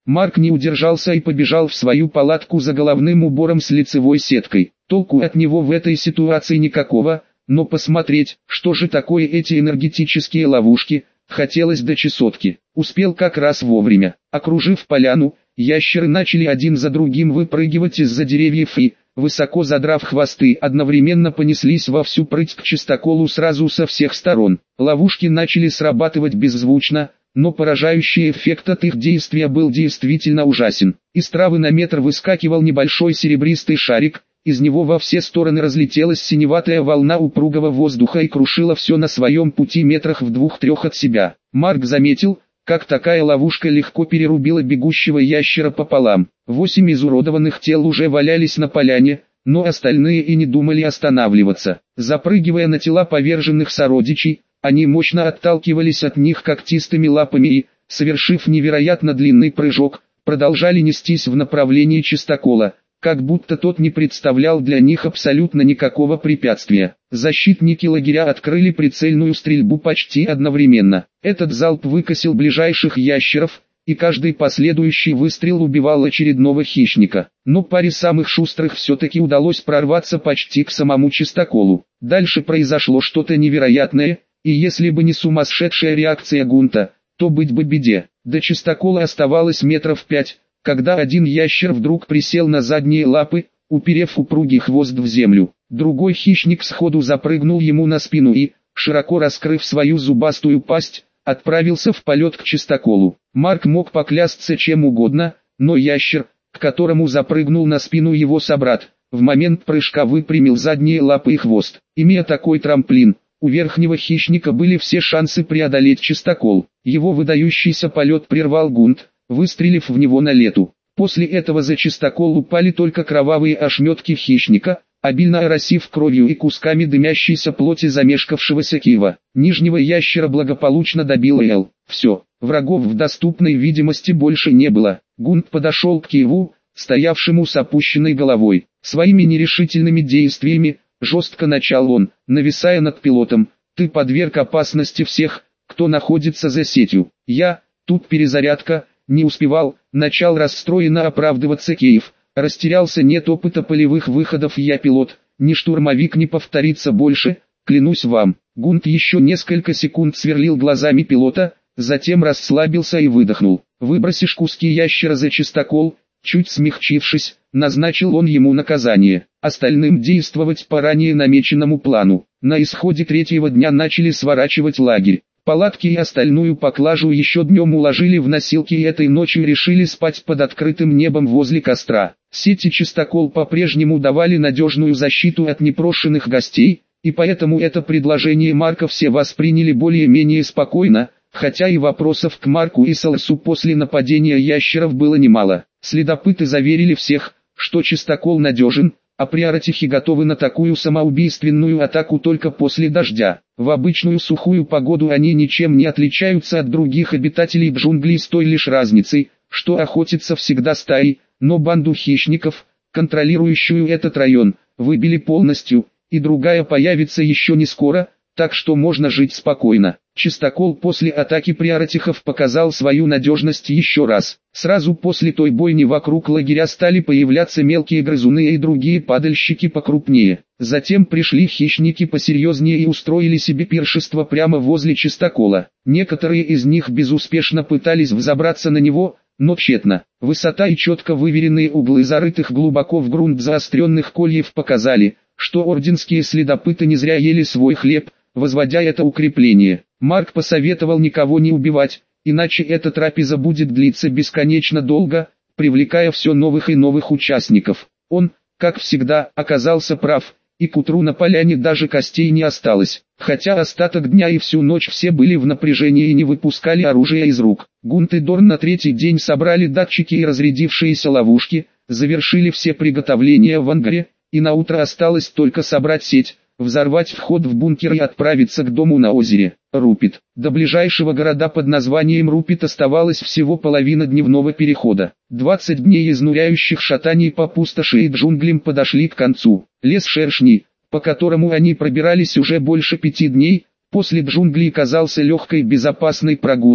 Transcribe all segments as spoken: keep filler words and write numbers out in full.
Марк не удержался и побежал в свою палатку за головным убором с лицевой сеткой. Толку от него в этой ситуации никакого, но посмотреть, что же такое эти энергетические ловушки, хотелось до чесотки. Успел как раз вовремя. Окружив поляну, ящеры начали один за другим выпрыгивать из-за деревьев и, высоко задрав хвосты, одновременно понеслись во всю прыть к чистоколу сразу со всех сторон. Ловушки начали срабатывать беззвучно, но поражающий эффект от их действия был действительно ужасен. Из травы на метр выскакивал небольшой серебристый шарик, из него во все стороны разлетелась синеватая волна упругого воздуха и крушила все на своем пути метрах в двух-трех от себя. Марк заметил, как такая ловушка легко перерубила бегущего ящера пополам. Восемь изуродованных тел уже валялись на поляне, но остальные и не думали останавливаться. Запрыгивая на тела поверженных сородичей, они мощно отталкивались от них когтистыми лапами и, совершив невероятно длинный прыжок, продолжали нестись в направлении чистокола, как будто тот не представлял для них абсолютно никакого препятствия. Защитники лагеря открыли прицельную стрельбу почти одновременно. Этот залп выкосил ближайших ящеров, и каждый последующий выстрел убивал очередного хищника. Но паре самых шустрых все-таки удалось прорваться почти к самому чистоколу. Дальше произошло что-то невероятное, и если бы не сумасшедшая реакция Гунта, то быть бы беде. До чистокола оставалось метров пять, когда один ящер вдруг присел на задние лапы, уперев упругий хвост в землю. Другой хищник сходу запрыгнул ему на спину и, широко раскрыв свою зубастую пасть, отправился в полет к чистоколу. Марк мог поклясться чем угодно, но ящер, к которому запрыгнул на спину его собрат, в момент прыжка выпрямил задние лапы и хвост. Имея такой трамплин, у верхнего хищника были все шансы преодолеть чистокол. Его выдающийся полет прервал Гунт, выстрелив в него на лету. После этого за чистокол упали только кровавые ошметки хищника, обильно оросив кровью и кусками дымящейся плоти замешкавшегося кива. Нижнего ящера благополучно добил Эл. Все, врагов в доступной видимости больше не было. Гунт подошел к киву, стоявшему с опущенной головой. Своими нерешительными действиями, жестко начал он, нависая над пилотом: «Ты подверг опасности всех, кто находится за сетью. Я, тут перезарядка». Не успевал, начал расстроенно оправдываться Киев. Растерялся, нет опыта полевых выходов, я пилот, ни штурмовик, не повторится больше, клянусь вам. Гунт еще несколько секунд сверлил глазами пилота, затем расслабился и выдохнул. Выбросишь куски ящера за чистокол, чуть смягчившись, назначил он ему наказание. Остальным действовать по ранее намеченному плану. На исходе третьего дня начали сворачивать лагерь. Палатки и остальную поклажу еще днем уложили в носилки и этой ночью решили спать под открытым небом возле костра. Сеть и чистокол по-прежнему давали надежную защиту от непрошенных гостей, и поэтому это предложение Марка все восприняли более-менее спокойно, хотя и вопросов к Марку и Саласу после нападения ящеров было немало. Следопыты заверили всех, что чистокол надежен, а приоратихи готовы на такую самоубийственную атаку только после дождя. В обычную сухую погоду они ничем не отличаются от других обитателей джунглей с той лишь разницей, что охотятся всегда стаей, но банду хищников, контролирующую этот район, выбили полностью, и другая появится еще не скоро, так что можно жить спокойно. Чистокол после атаки приоратихов показал свою надежность еще раз. Сразу после той бойни вокруг лагеря стали появляться мелкие грызуны и другие падальщики покрупнее. Затем пришли хищники посерьезнее и устроили себе пиршество прямо возле чистокола. Некоторые из них безуспешно пытались взобраться на него, но тщетно. Высота и четко выверенные углы зарытых глубоко в грунт заостренных кольев показали, что орденские следопыты не зря ели свой хлеб, возводя это укрепление. Марк посоветовал никого не убивать, иначе эта трапеза будет длиться бесконечно долго, привлекая все новых и новых участников. Он, как всегда, оказался прав, и к утру на поляне даже костей не осталось, хотя остаток дня и всю ночь все были в напряжении и не выпускали оружие из рук. Гунт и Дорн на третий день собрали датчики и разрядившиеся ловушки, завершили все приготовления в ангаре, и на утро осталось только собрать сеть, взорвать вход в бункер и отправиться к дому на озере Рупит. До ближайшего города под названием Рупит оставалось всего половина дневного перехода. двадцать дней изнуряющих шатаний по пустоши и джунглям подошли к концу. Лес шершней, по которому они пробирались уже больше пяти дней, после джунглей казался легкой безопасной прогулкой,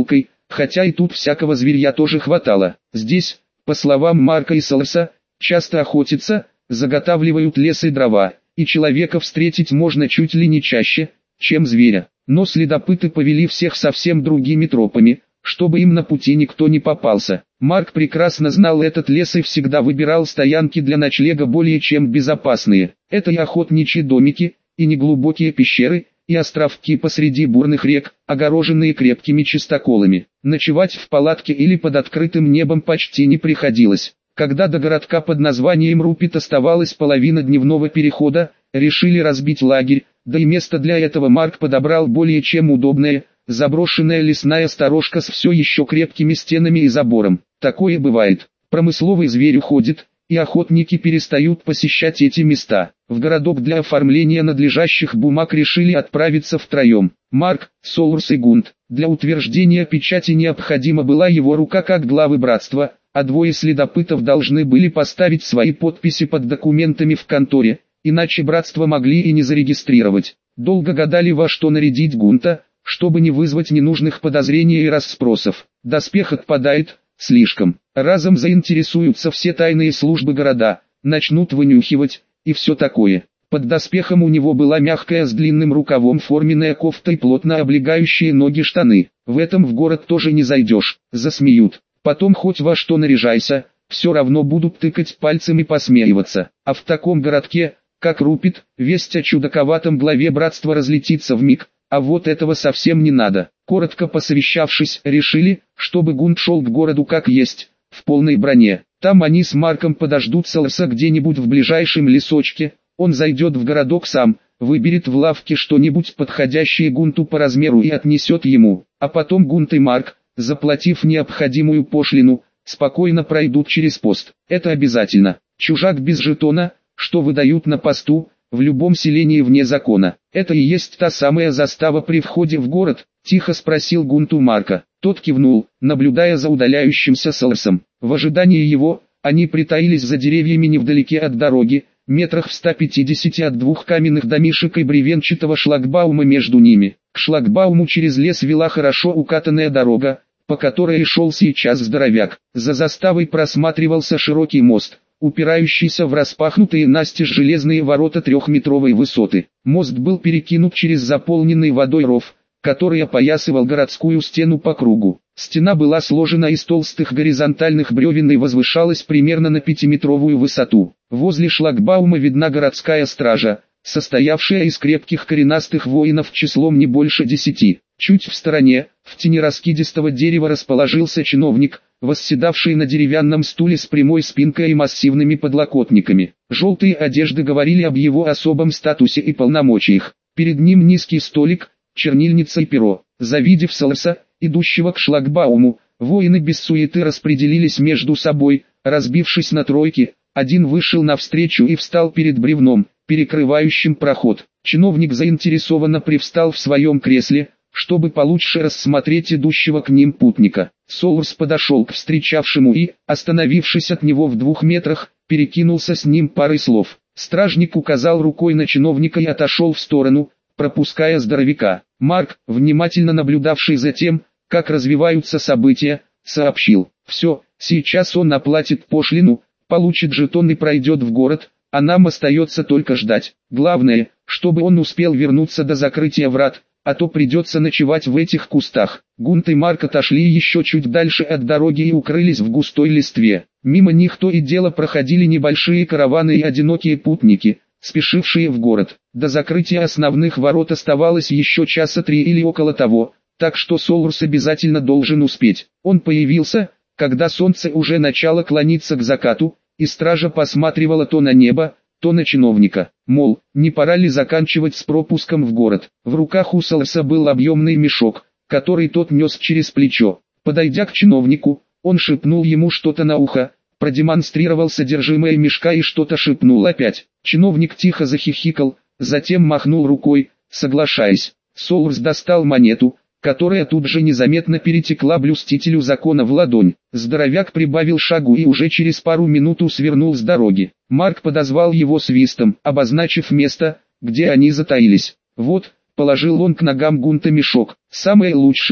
хотя и тут всякого зверья тоже хватало. Здесь, по словам Марка и Соларса, часто охотятся, заготавливают лес и дрова, и человека встретить можно чуть ли не чаще, чем зверя. Но следопыты повели всех совсем другими тропами, чтобы им на пути никто не попался. Марк прекрасно знал этот лес и всегда выбирал стоянки для ночлега более чем безопасные. Это и охотничьи домики, и неглубокие пещеры, и островки посреди бурных рек, огороженные крепкими чистоколами. Ночевать в палатке или под открытым небом почти не приходилось. Когда до городка под названием Рупит оставалась половина дневного перехода, решили разбить лагерь, да и место для этого Марк подобрал более чем удобное, заброшенная лесная сторожка с все еще крепкими стенами и забором. Такое бывает. Промысловый зверь уходит, и охотники перестают посещать эти места. В городок для оформления надлежащих бумаг решили отправиться втроем. Марк, Соларс и Гунт. Для утверждения печати необходима была его рука как главы братства, а двое следопытов должны были поставить свои подписи под документами в конторе, иначе братство могли и не зарегистрировать. Долго гадали, во что нарядить Гунта, чтобы не вызвать ненужных подозрений и расспросов. Доспех отпадает, слишком. Разом заинтересуются все тайные службы города, начнут вынюхивать, и все такое. Под доспехом у него была мягкая с длинным рукавом форменная кофта и плотно облегающие ноги штаны. В этом в город тоже не зайдешь, засмеют. Потом хоть во что наряжайся, все равно будут тыкать пальцем и посмеиваться. А в таком городке, как Рупит, весть о чудаковатом главе братства разлетится вмиг. А вот этого совсем не надо. Коротко посовещавшись, решили, чтобы Гунт шел к городу как есть, в полной броне. Там они с Марком подождут Соларса где-нибудь в ближайшем лесочке. Он зайдет в городок сам, выберет в лавке что-нибудь подходящее Гунту по размеру и отнесет ему. А потом Гунт и Марк, заплатив необходимую пошлину, спокойно пройдут через пост. Это обязательно. Чужак без жетона, что выдают на посту, в любом селении вне закона. Это и есть та самая застава при входе в город? Тихо спросил Гунт у Марка. Тот кивнул, наблюдая за удаляющимся Соларсом. В ожидании его, они притаились за деревьями невдалеке от дороги, метрах в ста пятидесяти от двух каменных домишек и бревенчатого шлагбаума между ними. К шлагбауму через лес вела хорошо укатанная дорога, по которой и шел сейчас здоровяк. За заставой просматривался широкий мост, упирающийся в распахнутые настежь железные ворота трехметровой высоты. Мост был перекинут через заполненный водой ров, который опоясывал городскую стену по кругу. Стена была сложена из толстых горизонтальных бревен и возвышалась примерно на пятиметровую высоту. Возле шлагбаума видна городская стража, состоявшая из крепких коренастых воинов числом не больше десяти. Чуть в стороне, в тени раскидистого дерева расположился чиновник, восседавший на деревянном стуле с прямой спинкой и массивными подлокотниками. Желтые одежды говорили об его особом статусе и полномочиях. Перед ним низкий столик, чернильница и перо. Завидев Соларса, идущего к шлагбауму, воины без суеты распределились между собой, разбившись на тройки. Один вышел навстречу и встал перед бревном, перекрывающим проход. Чиновник заинтересованно привстал в своем кресле, чтобы получше рассмотреть идущего к ним путника. Соларс подошел к встречавшему и, остановившись от него в двух метрах, перекинулся с ним парой слов. Стражник указал рукой на чиновника и отошел в сторону, пропуская здоровяка. Марк, внимательно наблюдавший за тем, как развиваются события, сообщил: «Все, сейчас он оплатит пошлину, получит жетон и пройдет в город, а нам остается только ждать. Главное, чтобы он успел вернуться до закрытия врат, а то придется ночевать в этих кустах». Гунт и Марк отошли еще чуть дальше от дороги и укрылись в густой листве. Мимо них то и дело проходили небольшие караваны и одинокие путники, спешившие в город. До закрытия основных ворот оставалось еще часа три или около того, так что Соларс обязательно должен успеть. Он появился, когда солнце уже начало клониться к закату, и стража посматривала то на небо, то на чиновника, мол, не пора ли заканчивать с пропуском в город. В руках у Соларса был объемный мешок, который тот нес через плечо. Подойдя к чиновнику, он шепнул ему что-то на ухо, продемонстрировал содержимое мешка и что-то шепнул опять. Чиновник тихо захихикал, затем махнул рукой, соглашаясь. Соларс достал монету, которая тут же незаметно перетекла блюстителю закона в ладонь. Здоровяк прибавил шагу и уже через пару минут свернул с дороги. Марк подозвал его свистом, обозначив место, где они затаились. «Вот», — положил он к ногам Гунта мешок, — «самые лучшие,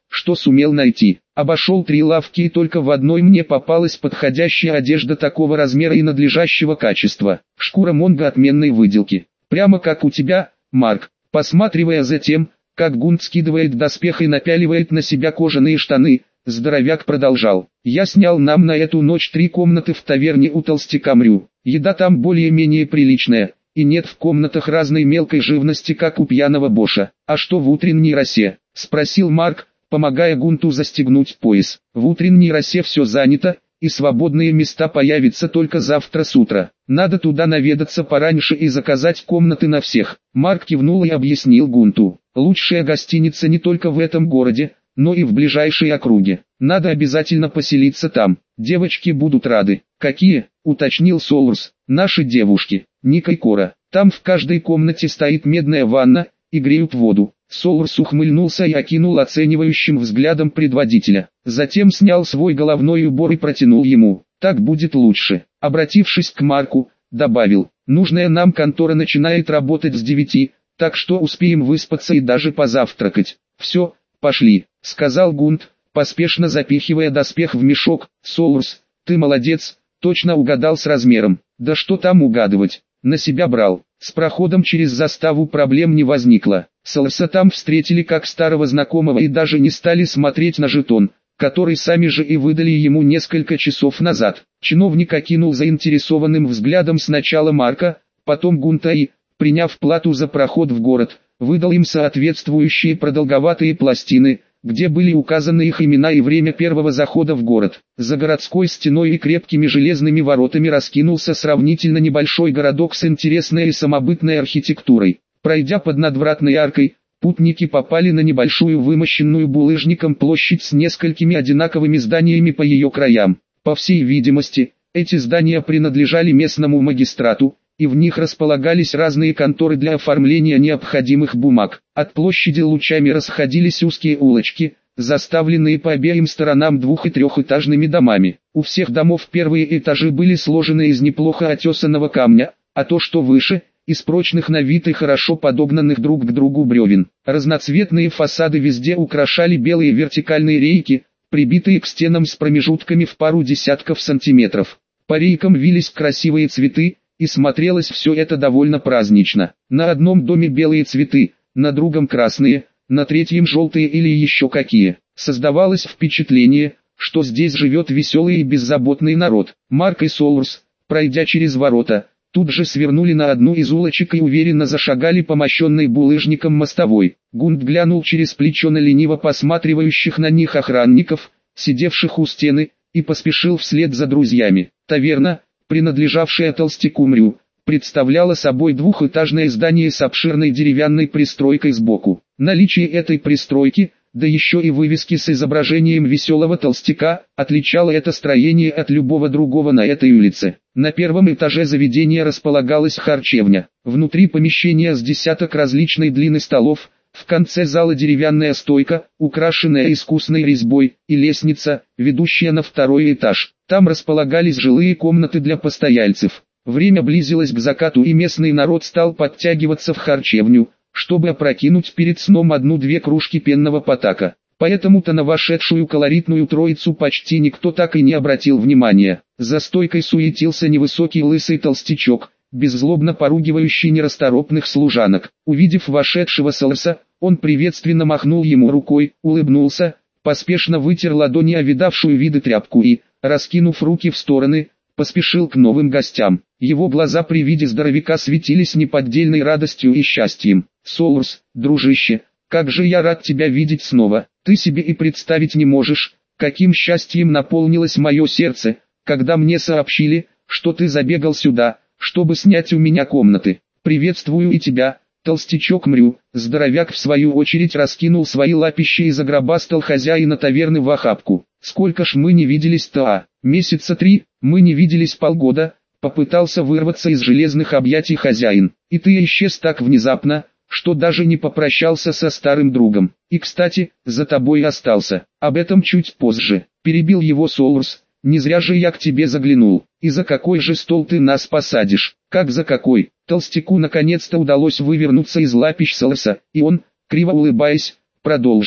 что сумел найти. Обошел три лавки и только в одной мне попалась подходящая одежда такого размера и надлежащего качества. Шкура монго отменной выделки. Прямо как у тебя, Марк. Посматривая за тем, как Гунт скидывает доспех и напяливает на себя кожаные штаны, здоровяк продолжал. Я снял нам на эту ночь три комнаты в таверне у толстяка Мрю. Еда там более-менее приличная, и нет в комнатах разной мелкой живности, как у пьяного Боша. А что в утренней росе? Спросил Марк, помогая Гунту застегнуть пояс. В утренней росе все занято, и свободные места появятся только завтра с утра. Надо туда наведаться пораньше и заказать комнаты на всех. Марк кивнул и объяснил Гунту. Лучшая гостиница не только в этом городе, но и в ближайшей округе. Надо обязательно поселиться там. Девочки будут рады. Какие? Уточнил Солурс. Наши девушки. Ника и Кора. Там в каждой комнате стоит медная ванна, и греют воду. Солурс ухмыльнулся и окинул оценивающим взглядом предводителя. Затем снял свой головной убор и протянул ему. Так будет лучше. Обратившись к Марку, добавил. Нужная нам контора начинает работать с девяти, так что успеем выспаться и даже позавтракать. Все, пошли, сказал Гунт, поспешно запихивая доспех в мешок. Солурс, ты молодец, точно угадал с размером. Да что там угадывать, на себя брал. С проходом через заставу проблем не возникло. Солурса там встретили как старого знакомого и даже не стали смотреть на жетон, который сами же и выдали ему несколько часов назад. Чиновник окинул заинтересованным взглядом сначала Марка, потом Гунта и, приняв плату за проход в город, выдал им соответствующие продолговатые пластины, где были указаны их имена и время первого захода в город. За городской стеной и крепкими железными воротами раскинулся сравнительно небольшой городок с интересной и самобытной архитектурой. Пройдя под надвратной аркой, путники попали на небольшую вымощенную булыжником площадь с несколькими одинаковыми зданиями по ее краям. По всей видимости, эти здания принадлежали местному магистрату, и в них располагались разные конторы для оформления необходимых бумаг. От площади лучами расходились узкие улочки, заставленные по обеим сторонам двух- и трехэтажными домами. У всех домов первые этажи были сложены из неплохо отесанного камня, а то, что выше, из прочных на вид и хорошо подогнанных друг к другу бревен. Разноцветные фасады везде украшали белые вертикальные рейки, прибитые к стенам с промежутками в пару десятков сантиметров. По рейкам вились красивые цветы, и смотрелось все это довольно празднично. На одном доме белые цветы, на другом красные, на третьем желтые или еще какие. Создавалось впечатление, что здесь живет веселый и беззаботный народ. Марк и Солурс, пройдя через ворота, тут же свернули на одну из улочек и уверенно зашагали по мощенной булыжником мостовой. Гунт глянул через плечо на лениво посматривающих на них охранников, сидевших у стены, и поспешил вслед за друзьями. Таверна, принадлежавшая толстяку Мрю, представляла собой двухэтажное здание с обширной деревянной пристройкой сбоку. Наличие этой пристройки, да еще и вывески с изображением веселого толстяка, отличало это строение от любого другого на этой улице. На первом этаже заведения располагалась харчевня. Внутри помещения с десяток различной длины столов, в конце зала деревянная стойка, украшенная искусной резьбой, и лестница, ведущая на второй этаж. Там располагались жилые комнаты для постояльцев. Время близилось к закату, и местный народ стал подтягиваться в харчевню, чтобы опрокинуть перед сном одну-две кружки пенного потака. Поэтому-то на вошедшую колоритную троицу почти никто так и не обратил внимания. За стойкой суетился невысокий лысый толстячок, беззлобно поругивающий нерасторопных служанок. Увидев вошедшего Солурса, он приветственно махнул ему рукой, улыбнулся, поспешно вытер ладони о видавшую виды тряпку и, раскинув руки в стороны, поспешил к новым гостям. Его глаза при виде здоровяка светились неподдельной радостью и счастьем. «Солурс, дружище, как же я рад тебя видеть снова. Ты себе и представить не можешь, каким счастьем наполнилось мое сердце, когда мне сообщили, что ты забегал сюда, чтобы снять у меня комнаты. Приветствую и тебя, толстячок Мрю». Здоровяк в свою очередь раскинул свои лапища и загробастал хозяина таверны в охапку. «Сколько ж мы не виделись-то, а? Месяца три, мы не виделись полгода», попытался вырваться из железных объятий хозяин. «И ты исчез так внезапно, что даже не попрощался со старым другом. И кстати, за тобой остался. Об этом чуть позже», перебил его Солурс. «Не зря же я к тебе заглянул. И за какой же стол ты нас посадишь?» «Как за какой?» Толстяку наконец-то удалось вывернуться из лапищ Солурса, и он, криво улыбаясь, продолжил.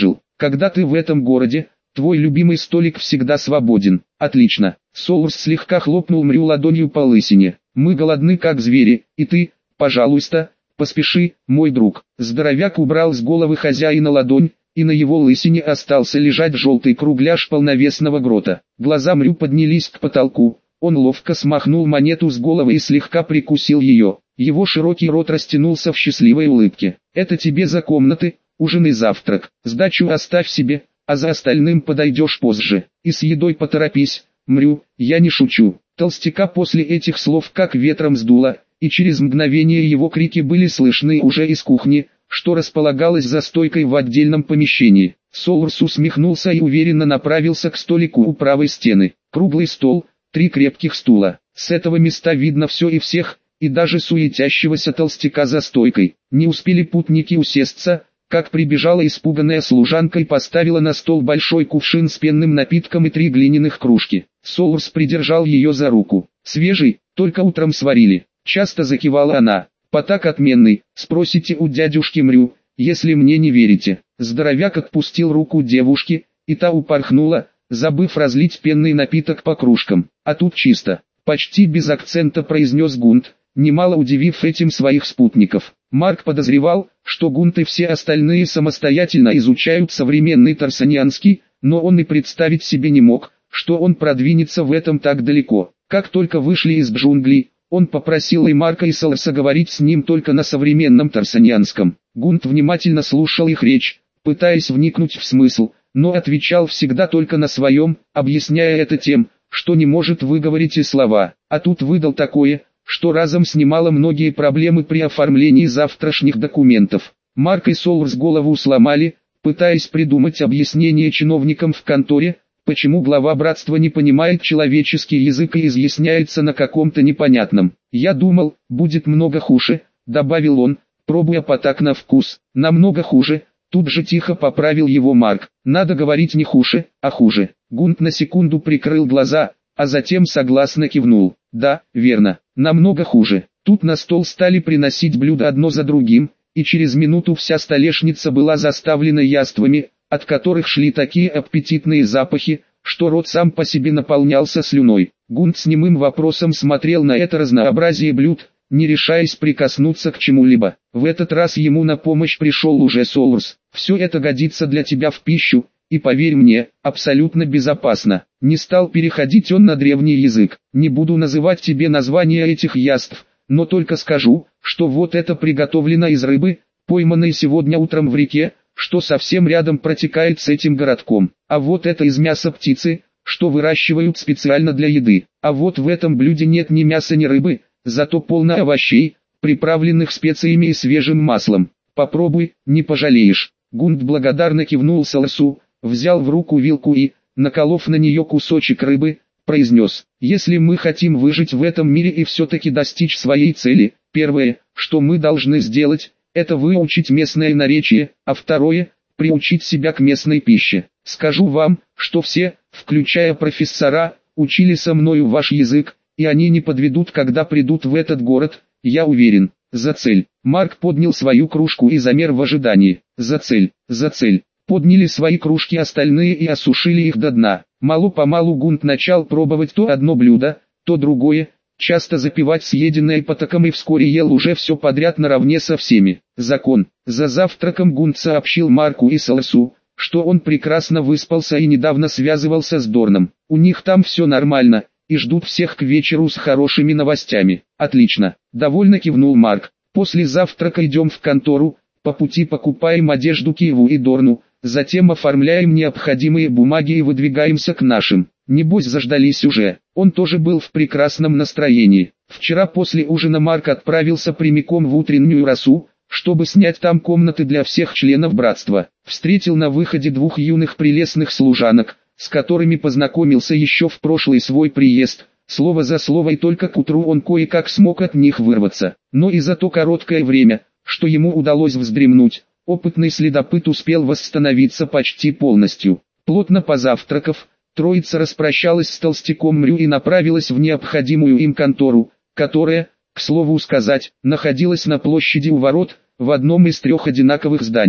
Когда ты в этом городе, твой любимый столик всегда свободен. Отлично. Солурс слегка хлопнул Мрю ладонью по лысине. Мы голодны как звери, и ты, пожалуйста, поспеши, мой друг. Здоровяк убрал с головы хозяина ладонь, и на его лысине остался лежать желтый кругляш полновесного грота. Глаза Мрю поднялись к потолку. Он ловко смахнул монету с головы и слегка прикусил ее. Его широкий рот растянулся в счастливой улыбке. «Это тебе за комнаты, ужин и завтрак. Сдачу оставь себе, а за остальным подойдешь позже. И с едой поторопись, Мрю, я не шучу». Толстяка после этих слов как ветром сдуло, и через мгновение его крики были слышны уже из кухни, что располагалось за стойкой в отдельном помещении. Солурс усмехнулся и уверенно направился к столику у правой стены. Круглый стол, три крепких стула. С этого места видно все и всех, и даже суетящегося толстяка за стойкой. Не успели путники усесться, как прибежала испуганная служанка и поставила на стол большой кувшин с пенным напитком и три глиняных кружки. Солурс придержал ее за руку. «Свежий, только утром сварили». Часто закивала она. «Потак отменный, спросите у дядюшки Мрю, если мне не верите». Здоровяк отпустил руку девушки, и та упорхнула, забыв разлить пенный напиток по кружкам. «А тут чисто», — почти без акцента произнес Гунт, немало удивив этим своих спутников. Марк подозревал, что Гунт и все остальные самостоятельно изучают современный тарсанианский, но он и представить себе не мог, что он продвинется в этом так далеко. Как только вышли из джунглей, он попросил и Марка и Солорса говорить с ним только на современном тарсанианском. Гунт внимательно слушал их речь, пытаясь вникнуть в смысл, но отвечал всегда только на своем, объясняя это тем, что не может выговорить и слова. А тут выдал такое, что разом снимало многие проблемы при оформлении завтрашних документов. Марк и Солурс голову сломали, пытаясь придумать объяснение чиновникам в конторе, почему глава братства не понимает человеческий язык и изъясняется на каком-то непонятном. «Я думал, будет много хуже», — добавил он, пробуя потак на вкус. «Намного хуже», — тут же тихо поправил его Марк. «Надо говорить не хуже, а хуже». Гунт на секунду прикрыл глаза, а затем согласно кивнул. «Да, верно, намного хуже». Тут на стол стали приносить блюда одно за другим, и через минуту вся столешница была заставлена яствами, от которых шли такие аппетитные запахи, что рот сам по себе наполнялся слюной. Гунт с немым вопросом смотрел на это разнообразие блюд, не решаясь прикоснуться к чему-либо. В этот раз ему на помощь пришел уже Солурс. «Все это годится для тебя в пищу, и поверь мне, абсолютно безопасно». Не стал переходить он на древний язык. «Не буду называть тебе названия этих яств, но только скажу, что вот это приготовлено из рыбы, пойманной сегодня утром в реке, что совсем рядом протекает с этим городком. А вот это из мяса птицы, что выращивают специально для еды. А вот в этом блюде нет ни мяса, ни рыбы, зато полно овощей, приправленных специями и свежим маслом. Попробуй, не пожалеешь». Гунт благодарно кивнул Солорсу, взял в руку вилку и, наколов на нее кусочек рыбы, произнес: «Если мы хотим выжить в этом мире и все-таки достичь своей цели, первое, что мы должны сделать, это выучить местное наречие, а второе – приучить себя к местной пище. Скажу вам, что все, включая профессора, учили со мною ваш язык, и они не подведут, когда придут в этот город, я уверен. За цель». Марк поднял свою кружку и замер в ожидании. «За цель, за цель». Подняли свои кружки остальные и осушили их до дна. Мало-помалу Гунт начал пробовать то одно блюдо, то другое, часто запивать съеденное потоком и вскоре ел уже все подряд наравне со всеми. Закон. За завтраком Гунт сообщил Марку и Солорсу, что он прекрасно выспался и недавно связывался с Дорном. У них там все нормально, и ждут всех к вечеру с хорошими новостями. «Отлично», — довольно кивнул Марк. «После завтрака идем в контору, по пути покупаем одежду Киеву и Дорну, затем оформляем необходимые бумаги и выдвигаемся к нашим». Небось заждались уже. Он тоже был в прекрасном настроении. Вчера после ужина Марк отправился прямиком в утреннюю росу, чтобы снять там комнаты для всех членов братства. Встретил на выходе двух юных прелестных служанок, с которыми познакомился еще в прошлый свой приезд. Слово за слово, и только к утру он кое-как смог от них вырваться. Но и за то короткое время, что ему удалось вздремнуть, опытный следопыт успел восстановиться почти полностью. Плотно позавтракав, троица распрощалась с толстяком Мрю и направилась в необходимую им контору, которая, к слову сказать, находилась на площади у ворот, в одном из трех одинаковых зданий.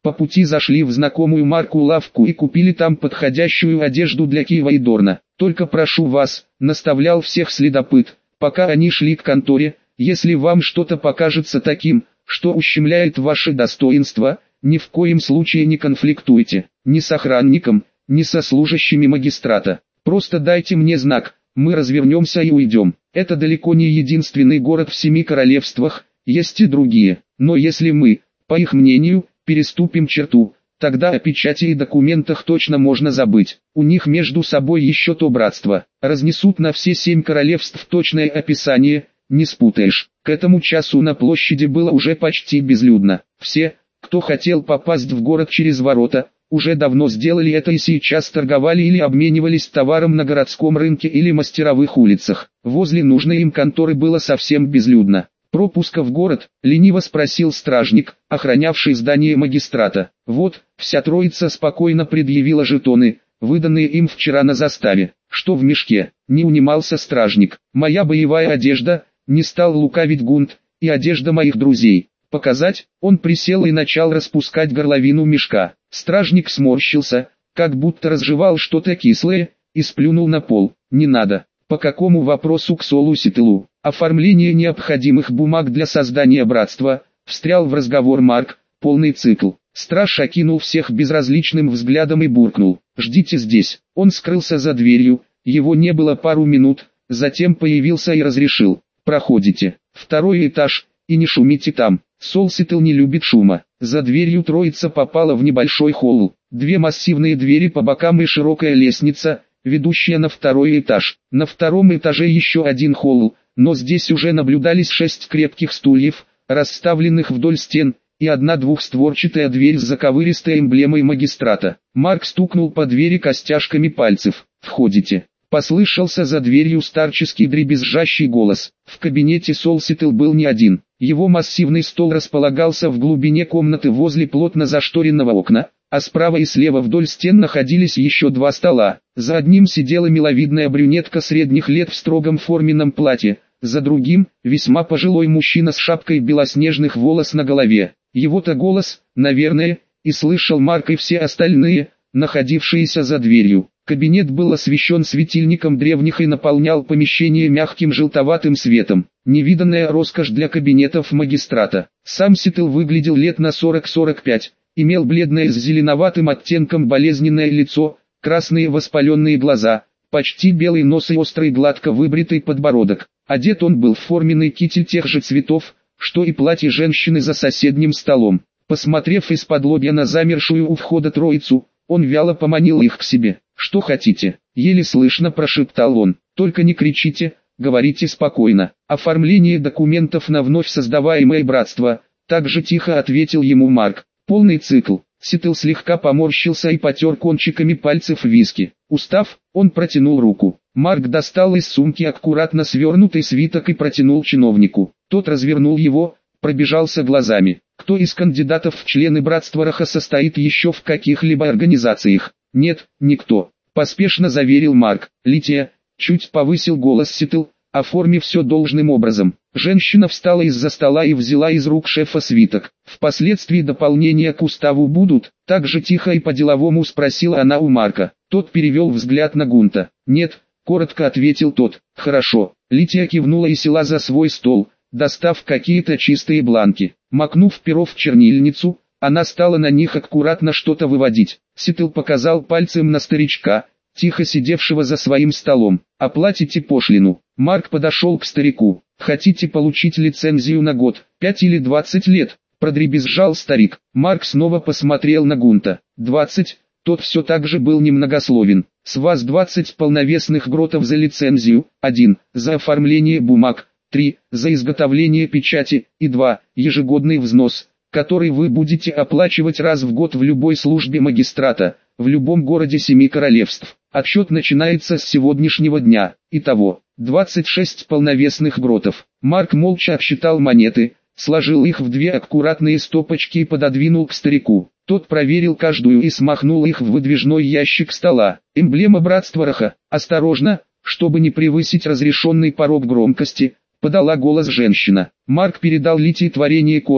По пути зашли в знакомую Марку лавку и купили там подходящую одежду для Киева и Дорна. «Только прошу вас», — наставлял всех следопыт, пока они шли к конторе, «если вам что-то покажется таким, что ущемляет ваше достоинство, ни в коем случае не конфликтуйте, ни с охранником, ни со служащими магистрата. Просто дайте мне знак, мы развернемся и уйдем. Это далеко не единственный город в семи королевствах, есть и другие, но если мы, по их мнению, переступим черту, тогда о печати и документах точно можно забыть. У них между собой еще то братство. Разнесут на все семь королевств точное описание, не спутаешь». К этому часу на площади было уже почти безлюдно. Все, кто хотел попасть в город через ворота, уже давно сделали это и сейчас торговали или обменивались товаром на городском рынке или мастеровых улицах. Возле нужной им конторы было совсем безлюдно. «Пропуска в город?» — лениво спросил стражник, охранявший здание магистрата. «Вот», — вся троица спокойно предъявила жетоны, выданные им вчера на заставе. «Что в мешке?» — не унимался стражник. «Моя боевая одежда», — не стал лукавить Гунт, «и одежда моих друзей». «Показать?» — он присел и начал распускать горловину мешка. Стражник сморщился, как будто разжевал что-то кислое, и сплюнул на пол. «Не надо». «По какому вопросу к Солу Сителу?» «Оформление необходимых бумаг для создания братства», — встрял в разговор Марк, «полный цикл». Страж окинул всех безразличным взглядом и буркнул: «Ждите здесь». Он скрылся за дверью, его не было пару минут, затем появился и разрешил: «Проходите. Второй этаж, и не шумите там». Сол Ситл не любит шума. За дверью троица попала в небольшой холл. Две массивные двери по бокам и широкая лестница, ведущая на второй этаж. На втором этаже еще один холл, но здесь уже наблюдались шесть крепких стульев, расставленных вдоль стен, и одна двухстворчатая дверь с заковыристой эмблемой магистрата. Марк стукнул по двери костяшками пальцев. «Входите». Послышался за дверью старческий дребезжащий голос. В кабинете Сол Ситл был не один. Его массивный стол располагался в глубине комнаты возле плотно зашторенного окна, а справа и слева вдоль стен находились еще два стола. За одним сидела миловидная брюнетка средних лет в строгом форменном платье, за другим – весьма пожилой мужчина с шапкой белоснежных волос на голове. Его-то голос, наверное, и слышал Марк и все остальные, находившиеся за дверью. Кабинет был освещен светильником древних и наполнял помещение мягким желтоватым светом. Невиданная роскошь для кабинетов магистрата. Сам Ситл выглядел лет на сорок-сорок пять, имел бледное с зеленоватым оттенком болезненное лицо, красные воспаленные глаза, почти белый нос и острый гладко выбритый подбородок. Одет он был в форменный китель тех же цветов, что и платье женщины за соседним столом. Посмотрев из-под лобья на замершую у входа троицу, он вяло поманил их к себе. «Что хотите?» — еле слышно прошептал он. «Только не кричите, говорите спокойно». «Оформление документов на вновь создаваемое братство», — так же тихо ответил ему Марк. «Полный цикл». Ситл слегка поморщился и потер кончиками пальцев виски. Устав, он протянул руку. Марк достал из сумки аккуратно свернутый свиток и протянул чиновнику. Тот развернул его, пробежался глазами. «Кто из кандидатов в члены братства Раха состоит еще в каких-либо организациях?» «Нет, никто», — поспешно заверил Марк. «Лития», — чуть повысил голос Ситл, — «оформи все должным образом». Женщина встала из-за стола и взяла из рук шефа свиток. «Впоследствии дополнения к уставу будут?» Так же тихо и по-деловому спросила она у Марка. Тот перевел взгляд на Гунта. «Нет», — коротко ответил тот. «Хорошо». Лития кивнула и села за свой стол, достав какие-то чистые бланки. Макнув перо в чернильницу, она стала на них аккуратно что-то выводить. Ситл показал пальцем на старичка, тихо сидевшего за своим столом. «Оплатите пошлину». Марк подошел к старику. «Хотите получить лицензию на год, пять или двадцать лет?» Продребезжал старик. Марк снова посмотрел на Гунта. «Двадцать». Тот все так же был немногословен. «С вас двадцать полновесных гротов за лицензию, один, за оформление бумаг, три, за изготовление печати, и два, ежегодный взнос, который вы будете оплачивать раз в год в любой службе магистрата, в любом городе семи королевств. Отсчет начинается с сегодняшнего дня. Итого, двадцать шесть полновесных гротов». Марк молча отсчитал монеты, сложил их в две аккуратные стопочки и пододвинул к старику. Тот проверил каждую и смахнул их в выдвижной ящик стола. «Эмблема братства Раха. Осторожно, чтобы не превысить разрешенный порог громкости», — подала голос женщина. Марк передал Литии творение Коры,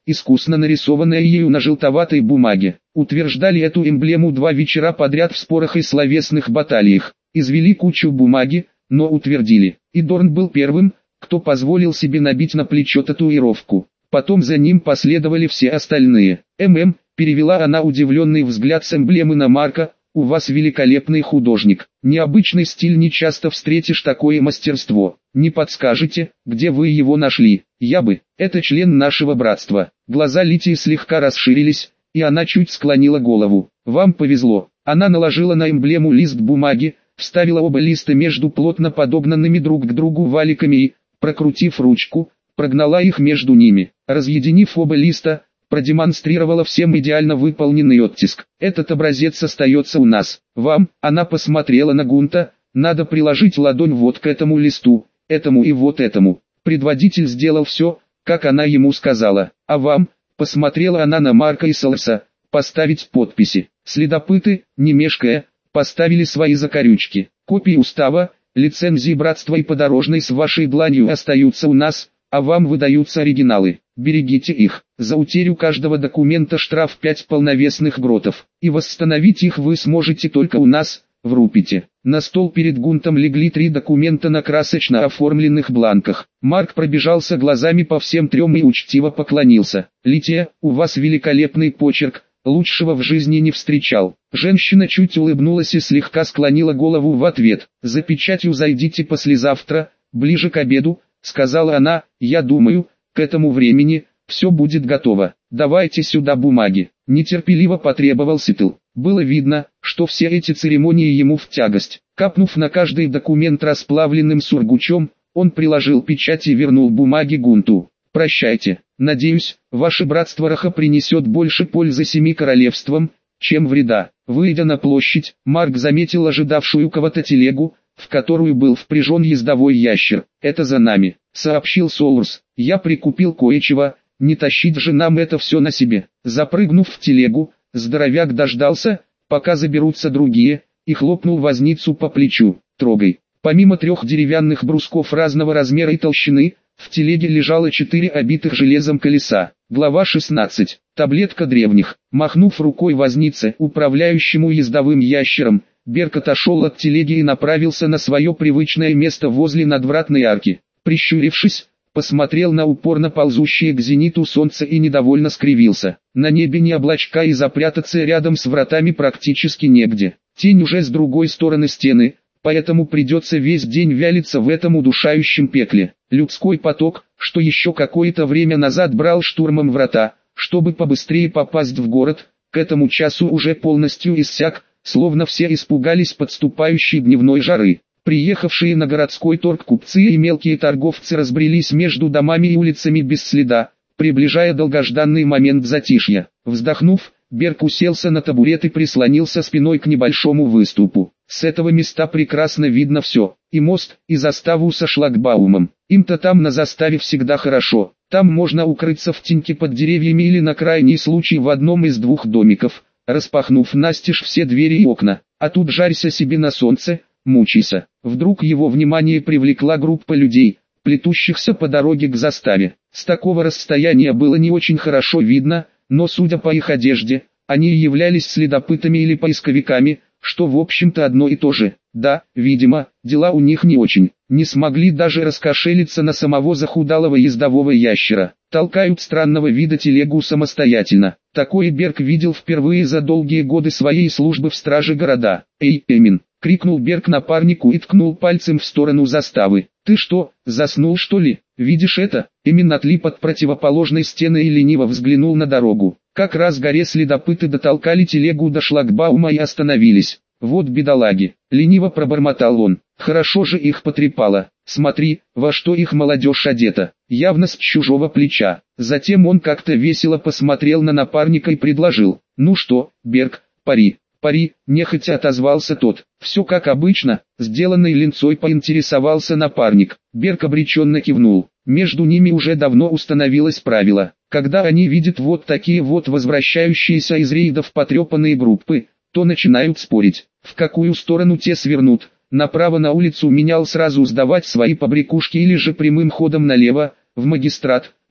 искусно нарисованная ею на желтоватой бумаге. Утверждали эту эмблему два вечера подряд в спорах и словесных баталиях. Извели кучу бумаги, но утвердили. И Дорн был первым, кто позволил себе набить на плечо татуировку. Потом за ним последовали все остальные. «ММ», перевела она удивленный взгляд с эмблемы на Марка, «у вас великолепный художник. Необычный стиль, не часто встретишь такое мастерство. Не подскажете, где вы его нашли?» «Я бы, это член нашего братства». Глаза Литии слегка расширились, и она чуть склонила голову. «Вам повезло». Она наложила на эмблему лист бумаги, вставила оба листа между плотно подогнанными друг к другу валиками и, прокрутив ручку, прогнала их между ними. Разъединив оба листа, продемонстрировала всем идеально выполненный оттиск. «Этот образец остается у нас. Вам», она посмотрела на Гунта, «надо приложить ладонь вот к этому листу, этому и вот этому». Предводитель сделал все, как она ему сказала. «А вам», посмотрела она на Марка и Солоса, «поставить подписи». Следопыты, не мешкая, поставили свои закорючки. «Копии устава, лицензии братства и подорожной с вашей дланью остаются у нас, а вам выдаются оригиналы. Берегите их. За утерю каждого документа штраф пять полновесных гротов. И восстановить их вы сможете только у нас, в Рупите». На стол перед Гунтом легли три документа на красочно оформленных бланках. Марк пробежался глазами по всем трем и учтиво поклонился. «Лития, у вас великолепный почерк, лучшего в жизни не встречал». Женщина чуть улыбнулась и слегка склонила голову в ответ. «За печатью зайдите послезавтра, ближе к обеду», сказала она, «я думаю, к этому времени все будет готово. Давайте сюда бумаги». Нетерпеливо потребовал Ситл. Было видно, что все эти церемонии ему в тягость. Капнув на каждый документ расплавленным сургучом, он приложил печать и вернул бумаги Гунту. «Прощайте. Надеюсь, ваше братство Раха принесет больше пользы семи королевствам, чем вреда». Выйдя на площадь, Марк заметил ожидавшую кого-то телегу, в которую был впряжен ездовой ящер. «Это за нами», — сообщил Солурс. «Я прикупил кое-чего, не тащить же нам это все на себе». Запрыгнув в телегу, здоровяк дождался, пока заберутся другие, и хлопнул возницу по плечу. «Трогай». Помимо трех деревянных брусков разного размера и толщины, в телеге лежало четыре обитых железом колеса. Глава шестнадцать. Таблетка древних. Махнув рукой вознице, управляющему ездовым ящером, Берк отошел от телеги и направился на свое привычное место возле надвратной арки. Прищурившись, посмотрел на упорно ползущее к зениту солнце и недовольно скривился. На небе ни облачка и запрятаться рядом с вратами практически негде. Тень уже с другой стороны стены, поэтому придется весь день вялиться в этом удушающем пекле. Людской поток, что еще какое-то время назад брал штурмом врата, чтобы побыстрее попасть в город, к этому часу уже полностью иссяк, словно все испугались подступающей дневной жары. Приехавшие на городской торг купцы и мелкие торговцы разбрелись между домами и улицами без следа, приближая долгожданный момент затишья. Вздохнув, Берк уселся на табурет и прислонился спиной к небольшому выступу. С этого места прекрасно видно все, и мост, и заставу со шлагбаумом. Им-то там на заставе всегда хорошо, там можно укрыться в теньке под деревьями или на крайний случай в одном из двух домиков, распахнув настежь все двери и окна, а тут жарься себе на солнце, мучайся. Вдруг его внимание привлекла группа людей, плетущихся по дороге к заставе. С такого расстояния было не очень хорошо видно, но судя по их одежде, они являлись следопытами или поисковиками, что в общем-то одно и то же. Да, видимо, дела у них не очень, не смогли даже раскошелиться на самого захудалого ездового ящера. Толкают странного вида телегу самостоятельно. Такое Берк видел впервые за долгие годы своей службы в страже города. «Эй, Эмин!» — крикнул Берк напарнику и ткнул пальцем в сторону заставы. «Ты что, заснул что ли? Видишь это?» Эмин отлип от противоположной стены и лениво взглянул на дорогу. Как раз горе следопыты дотолкали телегу до шлагбаума и остановились. «Вот бедолаги!» — лениво пробормотал он. «Хорошо же их потрепало. Смотри, во что их молодежь одета, явно с чужого плеча». Затем он как-то весело посмотрел на напарника и предложил: «Ну что, Берк, пари». «Пари», — нехотя отозвался тот. «Все как обычно», — сделанной линцой поинтересовался напарник. Берк обреченно кивнул. Между ними уже давно установилось правило: когда они видят вот такие вот возвращающиеся из рейдов потрепанные группы, то начинают спорить, в какую сторону те свернут. Направо на улицу менял сразу сдавать свои побрякушки или же прямым ходом налево, в магистрат,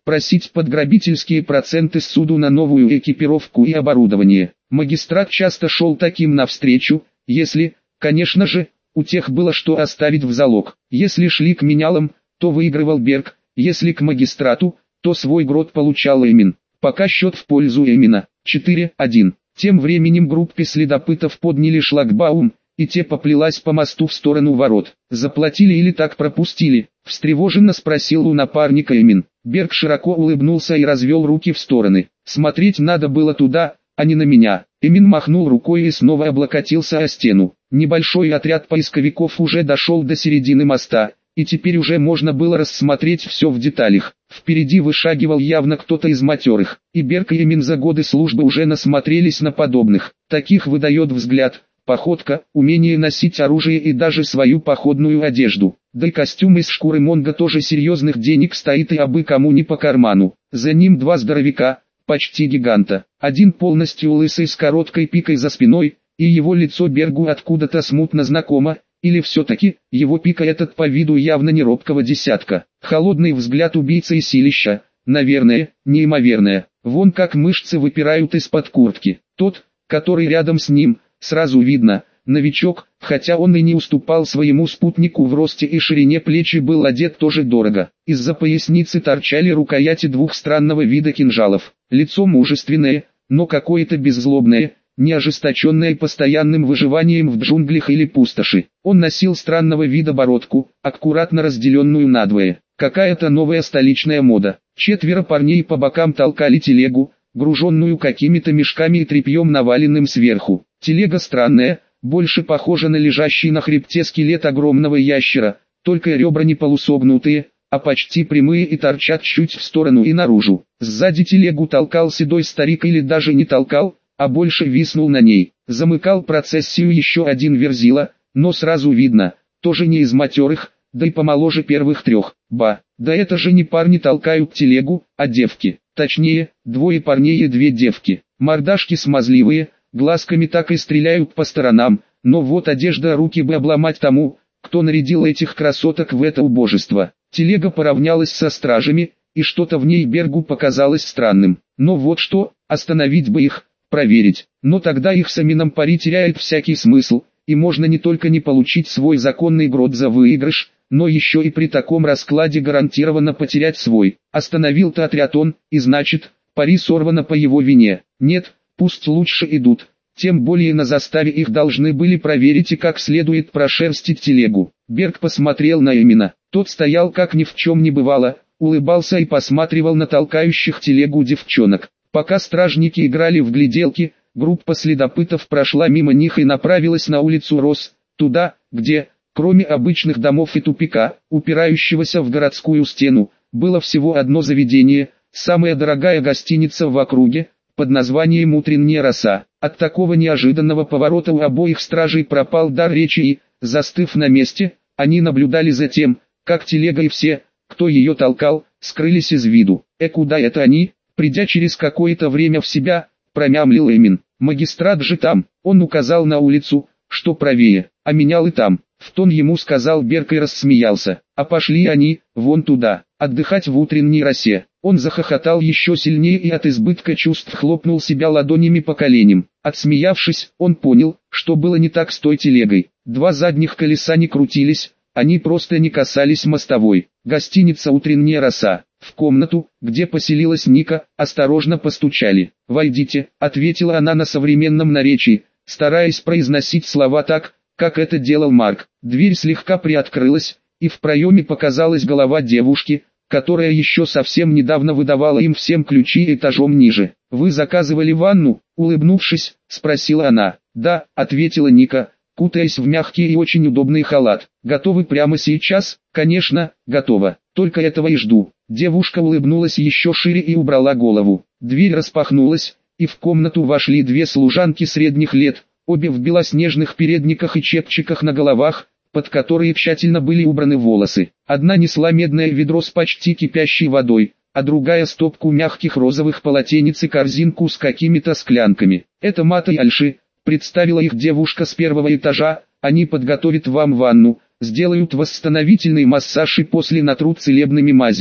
просить под грабительские проценты суду на новую экипировку и оборудование. Магистрат часто шел таким навстречу, если, конечно же, у тех было что оставить в залог. Если шли к менялам, то выигрывал Берг, если к магистрату, то свой грот получал Эмин. Пока счет в пользу Эмина. четыре один. Тем временем группе следопытов подняли шлагбаум, и те поплелась по мосту в сторону ворот. «Заплатили или так пропустили?» — встревоженно спросил у напарника Эмин. Берг широко улыбнулся и развел руки в стороны. «Смотреть надо было туда, а не на меня». Эмин махнул рукой и снова облокотился о стену. Небольшой отряд поисковиков уже дошел до середины моста, и теперь уже можно было рассмотреть все в деталях. Впереди вышагивал явно кто-то из матерых, и Берг и Эмин за годы службы уже насмотрелись на подобных. Таких выдает взгляд, походка, умение носить оружие и даже свою походную одежду. Да и костюм из шкуры монго тоже серьезных денег стоит и абы кому не по карману. За ним два здоровяка, почти гиганта. Один полностью лысый с короткой пикой за спиной, и его лицо Бергу откуда-то смутно знакомо, или все-таки, его пика этот по виду явно не робкого десятка. Холодный взгляд убийцы и силища, наверное, неимоверное. Вон как мышцы выпирают из-под куртки. Тот, который рядом с ним, сразу видно, новичок, хотя он и не уступал своему спутнику в росте и ширине плеч и был одет тоже дорого. Из-за поясницы торчали рукояти двух странного вида кинжалов. Лицо мужественное, но какое-то беззлобное, не ожесточенное постоянным выживанием в джунглях или пустоши. Он носил странного вида бородку, аккуратно разделенную надвое. Какая-то новая столичная мода. Четверо парней по бокам толкали телегу, груженную какими-то мешками и тряпьем, наваленным сверху. Телега странная, больше похожа на лежащий на хребте скелет огромного ящера, только ребра не полусогнутые, а почти прямые и торчат чуть в сторону и наружу. Сзади телегу толкал седой старик, или даже не толкал, а больше виснул на ней. Замыкал процессию еще один верзила, но сразу видно, тоже не из матерых, да и помоложе первых трех. Ба, да это же не парни толкают телегу, а девки. Точнее, двое парней и две девки. Мордашки смазливые, глазками так и стреляют по сторонам, но вот одежда, руки бы обломать тому, кто нарядил этих красоток в это убожество. Телега поравнялась со стражами, и что-то в ней Бергу показалось странным. Но вот что, остановить бы их, проверить. Но тогда их с Эмином пари теряет всякий смысл, и можно не только не получить свой законный грот за выигрыш, но еще и при таком раскладе гарантированно потерять свой. Остановил-то отряд он, и значит, пари сорвано по его вине. Нет, пусть лучше идут, тем более на заставе их должны были проверить и как следует прошерстить телегу. Берг посмотрел на Эмина. Тот стоял как ни в чем не бывало, улыбался и посматривал на толкающих телегу девчонок. Пока стражники играли в гляделки, группа следопытов прошла мимо них и направилась на улицу Рос, туда, где, кроме обычных домов и тупика, упирающегося в городскую стену, было всего одно заведение, самая дорогая гостиница в округе, под названием «Утренняя роса». От такого неожиданного поворота у обоих стражей пропал дар речи и, застыв на месте, они наблюдали за тем, как телега и все, кто ее толкал, скрылись из виду. «Э, куда это они?» Придя через какое-то время в себя, промямлил Эмин. «Магистрат же там», он указал на улицу, что правее, а менял и там. В тон ему сказал Берг и рассмеялся. А пошли они, вон туда, отдыхать в утренней росе. Он захохотал еще сильнее и от избытка чувств хлопнул себя ладонями по коленям. Отсмеявшись, он понял, что было не так с той телегой. Два задних колеса не крутились, они просто не касались мостовой. Гостиница «Утренняя роса». В комнату, где поселилась Ника, осторожно постучали. «Войдите», — ответила она на современном наречии, стараясь произносить слова так, как это делал Марк. Дверь слегка приоткрылась, и в проеме показалась голова девушки, которая еще совсем недавно выдавала им всем ключи этажом ниже. «Вы заказывали ванну?» — улыбнувшись, спросила она. «Да», — ответила Ника, кутаясь в мягкий и очень удобный халат. «Готовы прямо сейчас?» «Конечно, готова. Только этого и жду». Девушка улыбнулась еще шире и убрала голову. Дверь распахнулась, и в комнату вошли две служанки средних лет, обе в белоснежных передниках и чепчиках на головах, под которые тщательно были убраны волосы. Одна несла медное ведро с почти кипящей водой, а другая стопку мягких розовых полотенец и корзинку с какими-то склянками. «Это Мата и Альши», представила их девушка с первого этажа, «они подготовят вам ванну, сделают восстановительный массаж и после натрут целебными мазями».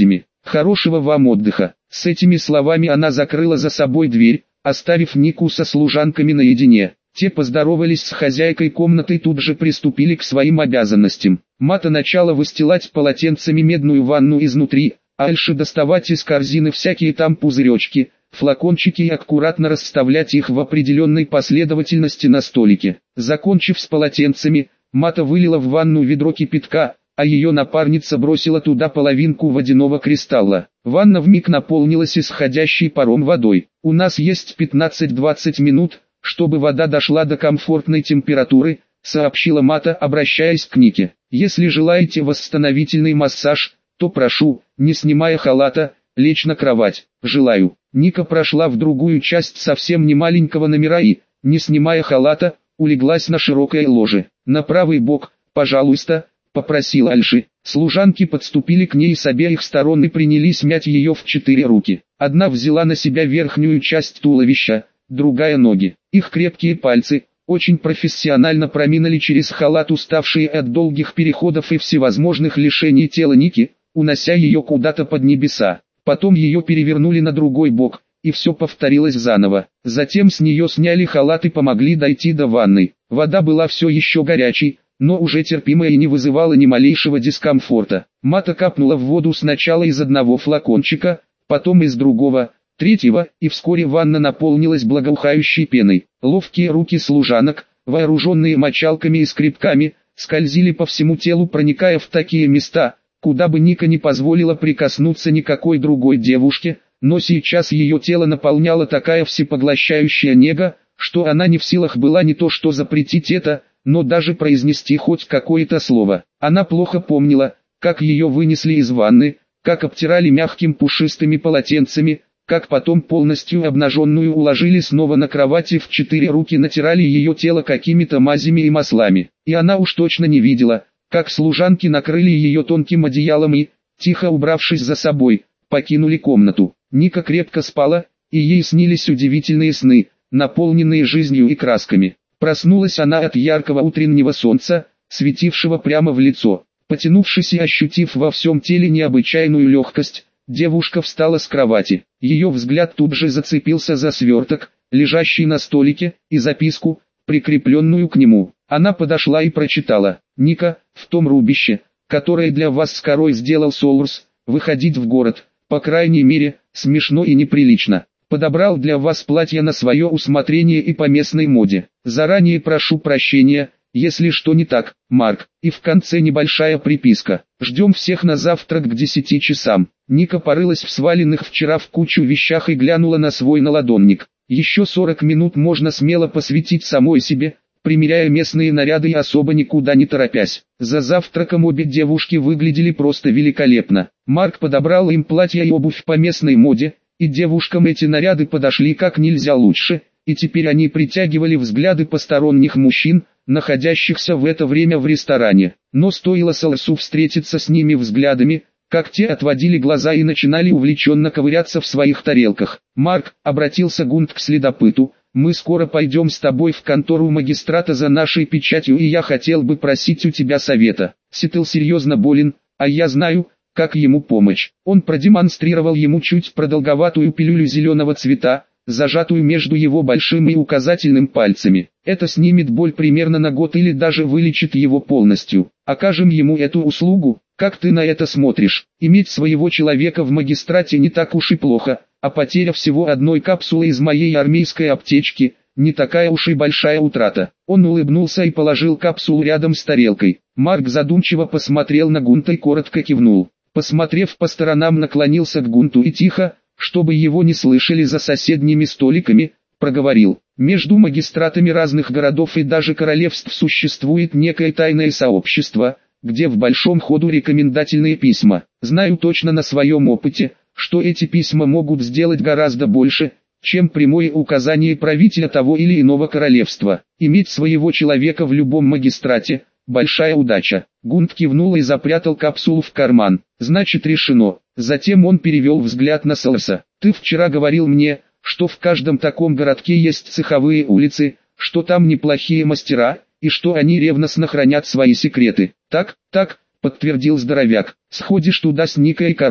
Хорошего вам отдыха». С этими словами она закрыла за собой дверь, оставив Нику со служанками наедине. Те поздоровались с хозяйкой комнаты и тут же приступили к своим обязанностям. Мата начала выстилать полотенцами медную ванну изнутри, а Альши доставать из корзины всякие там пузыречки, флакончики и аккуратно расставлять их в определенной последовательности на столике. Закончив с полотенцами, Мата вылила в ванну ведро кипятка, а ее напарница бросила туда половинку водяного кристалла. Ванна вмиг наполнилась исходящей паром водой. «У нас есть пятнадцать-двадцать минут, чтобы вода дошла до комфортной температуры», сообщила Мата, обращаясь к Нике. «Если желаете восстановительный массаж, то прошу, не снимая халата, лечь на кровать». «Желаю». Ника прошла в другую часть совсем не маленького номера и, не снимая халата, улеглась на широкое ложе. «На правый бок, пожалуйста», — попросил Альши. Служанки подступили к ней с обеих сторон и принялись мять ее в четыре руки. Одна взяла на себя верхнюю часть туловища, другая ноги. Их крепкие пальцы очень профессионально проминули через халат уставшие от долгих переходов и всевозможных лишений тела Ники, унося ее куда-то под небеса. Потом ее перевернули на другой бок, и все повторилось заново. Затем с нее сняли халат и помогли дойти до ванной. Вода была все еще горячей, но уже терпимая и не вызывала ни малейшего дискомфорта. Мата капнула в воду сначала из одного флакончика, потом из другого, третьего, и вскоре ванна наполнилась благоухающей пеной. Ловкие руки служанок, вооруженные мочалками и скребками, скользили по всему телу, проникая в такие места, куда бы Ника не позволила прикоснуться никакой другой девушке, но сейчас ее тело наполняла такая всепоглощающая нега, что она не в силах была не то что запретить это, но даже произнести хоть какое-то слово. Она плохо помнила, как ее вынесли из ванны, как обтирали мягким пушистыми полотенцами, как потом полностью обнаженную уложили снова на кровати, в четыре руки натирали ее тело какими-то мазями и маслами. И она уж точно не видела, как служанки накрыли ее тонким одеялом и, тихо убравшись за собой, покинули комнату. Ника крепко спала, и ей снились удивительные сны, наполненные жизнью и красками. Проснулась она от яркого утреннего солнца, светившего прямо в лицо. Потянувшись и ощутив во всем теле необычайную легкость, девушка встала с кровати. Ее взгляд тут же зацепился за сверток, лежащий на столике, и записку, прикрепленную к нему. Она подошла и прочитала: «Ника, в том рубище, которое для вас с корой сделал Солурс, выходить в город, по крайней мере, смешно и неприлично. Подобрал для вас платье на свое усмотрение и по местной моде. Заранее прошу прощения, если что не так, Марк». И в конце небольшая приписка: «Ждем всех на завтрак к десяти часам». Ника порылась в сваленных вчера в кучу вещах и глянула на свой наладонник. Еще сорок минут можно смело посвятить самой себе, примеряя местные наряды и особо никуда не торопясь. За завтраком обе девушки выглядели просто великолепно. Марк подобрал им платья и обувь по местной моде, и девушкам эти наряды подошли как нельзя лучше, и теперь они притягивали взгляды посторонних мужчин, находящихся в это время в ресторане. Но стоило Солурсу встретиться с ними взглядами, как те отводили глаза и начинали увлеченно ковыряться в своих тарелках. «Марк», — обратился Гунт к следопыту, — «мы скоро пойдем с тобой в контору магистрата за нашей печатью, и я хотел бы просить у тебя совета. Ситл серьезно болен, а я знаю, как ему помочь». Он продемонстрировал ему чуть продолговатую пилюлю зеленого цвета, зажатую между его большим и указательным пальцами. «Это снимет боль примерно на год или даже вылечит его полностью. Окажем ему эту услугу. Как ты на это смотришь? Иметь своего человека в магистрате не так уж и плохо, а потеря всего одной капсулы из моей армейской аптечки – не такая уж и большая утрата». Он улыбнулся и положил капсулу рядом с тарелкой. Марк задумчиво посмотрел на Гунта и коротко кивнул. Посмотрев по сторонам, наклонился к Гунту и тихо, чтобы его не слышали за соседними столиками, проговорил: «Между магистратами разных городов и даже королевств существует некое тайное сообщество, где в большом ходу рекомендательные письма. Знаю точно на своем опыте, что эти письма могут сделать гораздо больше, чем прямое указание правителя того или иного королевства. Иметь своего человека в любом магистрате – большая удача». Гунт кивнул и запрятал капсулу в карман. «Значит, решено». Затем он перевел взгляд на Солурса. «Ты вчера говорил мне, что в каждом таком городке есть цеховые улицы, что там неплохие мастера, и что они ревностно хранят свои секреты». «Так, так», — подтвердил здоровяк. «Сходишь туда с Никой и корой.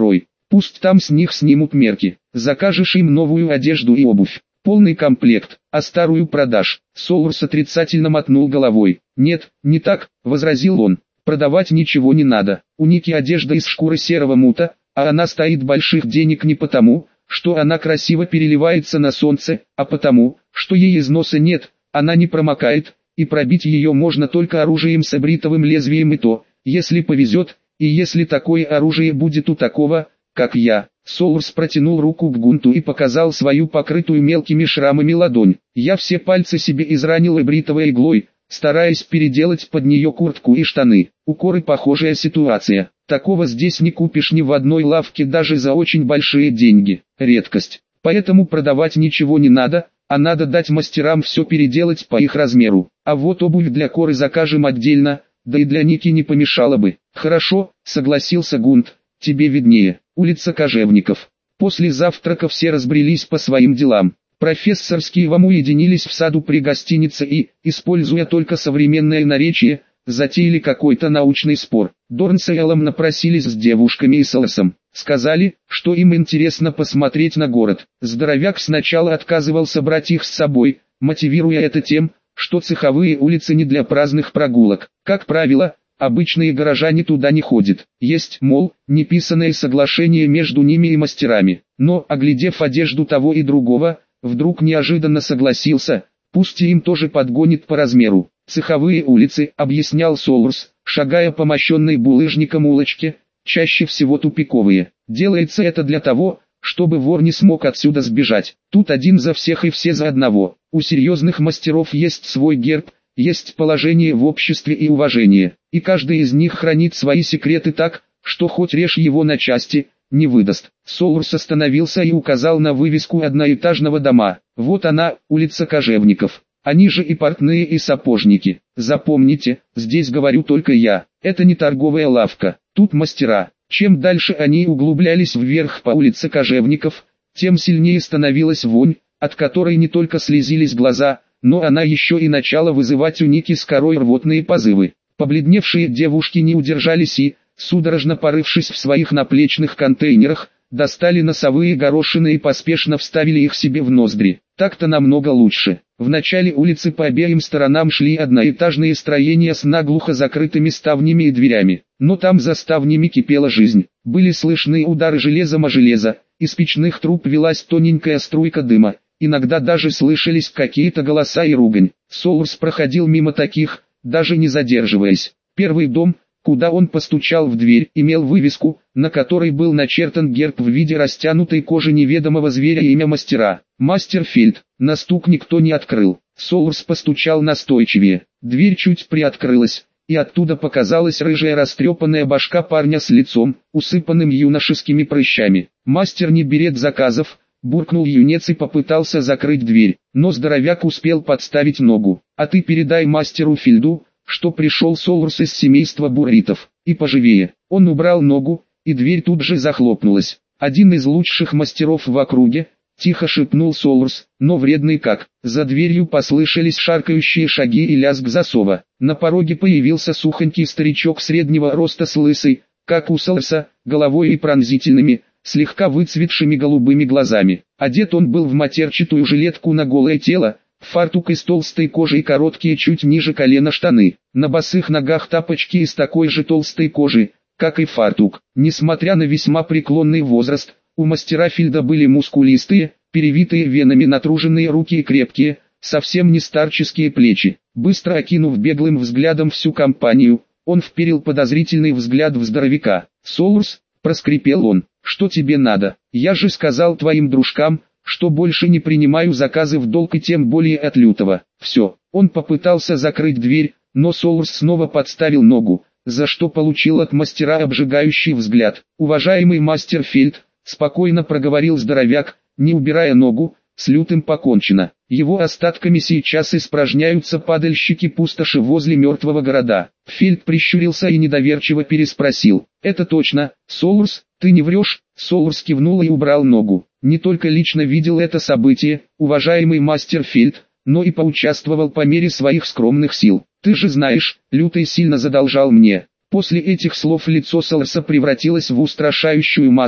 Пусть там с них снимут мерки. Закажешь им новую одежду и обувь. Полный комплект, а старую продашь. Солурс отрицательно мотнул головой. Нет, не так, возразил он. Продавать ничего не надо. У Ники одежда из шкуры серого мута, а она стоит больших денег не потому, что она красиво переливается на солнце, а потому, что ей износа нет, она не промокает, и пробить ее можно только оружием с бритовым лезвием, и то, если повезет, и если такое оружие будет у такого, как я. Солурс протянул руку к Гунту и показал свою покрытую мелкими шрамами ладонь. Я все пальцы себе изранил бритовой иглой, стараясь переделать под нее куртку и штаны. У Коры похожая ситуация. Такого здесь не купишь ни в одной лавке даже за очень большие деньги. Редкость. Поэтому продавать ничего не надо, а надо дать мастерам все переделать по их размеру. А вот обувь для Коры закажем отдельно, да и для Ники не помешало бы. Хорошо, согласился Гунт, тебе виднее. Улица Кожевников. После завтрака все разбрелись по своим делам. Профессор с Киевом уединились в саду при гостинице и, используя только современное наречие, затеяли какой-то научный спор. Дорн с Эллом напросились с девушками и Солосом. Сказали, что им интересно посмотреть на город. Здоровяк сначала отказывался брать их с собой, мотивируя это тем, что цеховые улицы не для праздных прогулок. Как правило, обычные горожане туда не ходят. Есть, мол, неписанное соглашение между ними и мастерами. Но, оглядев одежду того и другого, вдруг неожиданно согласился, пусть и им тоже подгонит по размеру. Цеховые улицы, объяснял Солурс, шагая по мощенной булыжником улочке, чаще всего тупиковые. Делается это для того, чтобы вор не смог отсюда сбежать. Тут один за всех и все за одного. У серьезных мастеров есть свой герб, есть положение в обществе и уважение, и каждый из них хранит свои секреты так, что хоть режь его на части, не выдаст. Солурс остановился и указал на вывеску одноэтажного дома. Вот она, улица Кожевников. Они же и портные, и сапожники. Запомните, здесь говорю только я. Это не торговая лавка, тут мастера. Чем дальше они углублялись вверх по улице Кожевников, тем сильнее становилась вонь, от которой не только слезились глаза, но она еще и начала вызывать у Ники с Корой рвотные позывы. Побледневшие девушки не удержались и, судорожно порывшись в своих наплечных контейнерах, достали носовые горошины и поспешно вставили их себе в ноздри. Так-то намного лучше. В начале улицы по обеим сторонам шли одноэтажные строения с наглухо закрытыми ставнями и дверями. Но там за ставнями кипела жизнь. Были слышны удары железом о железо, из печных труб велась тоненькая струйка дыма. Иногда даже слышались какие-то голоса и ругань. Солурс проходил мимо таких, даже не задерживаясь. Первый дом, куда он постучал в дверь, имел вывеску, на которой был начертан герб в виде растянутой кожи неведомого зверя и имя мастера. Мастер Фельд. На стук никто не открыл. Солурс постучал настойчивее. Дверь чуть приоткрылась, и оттуда показалась рыжая растрепанная башка парня с лицом, усыпанным юношескими прыщами. «Мастер не берет заказов», — буркнул юнец и попытался закрыть дверь, но здоровяк успел подставить ногу. «А ты передай мастеру Фельду, что пришел Солурс из семейства бурритов, и поживее». Он убрал ногу, и дверь тут же захлопнулась. «Один из лучших мастеров в округе», — тихо шепнул Солурс, но вредный как. За дверью послышались шаркающие шаги и лязг засова. На пороге появился сухонький старичок среднего роста с лысой, как у Солурса, головой и пронзительными, слегка выцветшими голубыми глазами. Одет он был в матерчатую жилетку на голое тело, фартук из толстой кожи и короткие чуть ниже колена штаны. На босых ногах тапочки из такой же толстой кожи, как и фартук. Несмотря на весьма преклонный возраст, у мастера Фельда были мускулистые, перевитые венами натруженные руки и крепкие, совсем не старческие плечи. Быстро окинув беглым взглядом всю компанию, он вперил подозрительный взгляд в здоровяка. «Солурс», — проскрипел он, — «что тебе надо? Я же сказал твоим дружкам, что больше не принимаю заказы в долг и тем более от лютого». Все, он попытался закрыть дверь, но Солурс снова подставил ногу, за что получил от мастера обжигающий взгляд. «Уважаемый мастер Фельд», — спокойно проговорил здоровяк, не убирая ногу, — «с лютым покончено. Его остатками сейчас испражняются падальщики пустоши возле мертвого города». Фельд прищурился и недоверчиво переспросил: «Это точно, Солурс, ты не врешь?» Солурс кивнул и убрал ногу. «Не только лично видел это событие, уважаемый мастер Фельд, но и поучаствовал по мере своих скромных сил. Ты же знаешь, Лютый сильно задолжал мне». После этих слов лицо Солурса превратилось в устрашающую маску,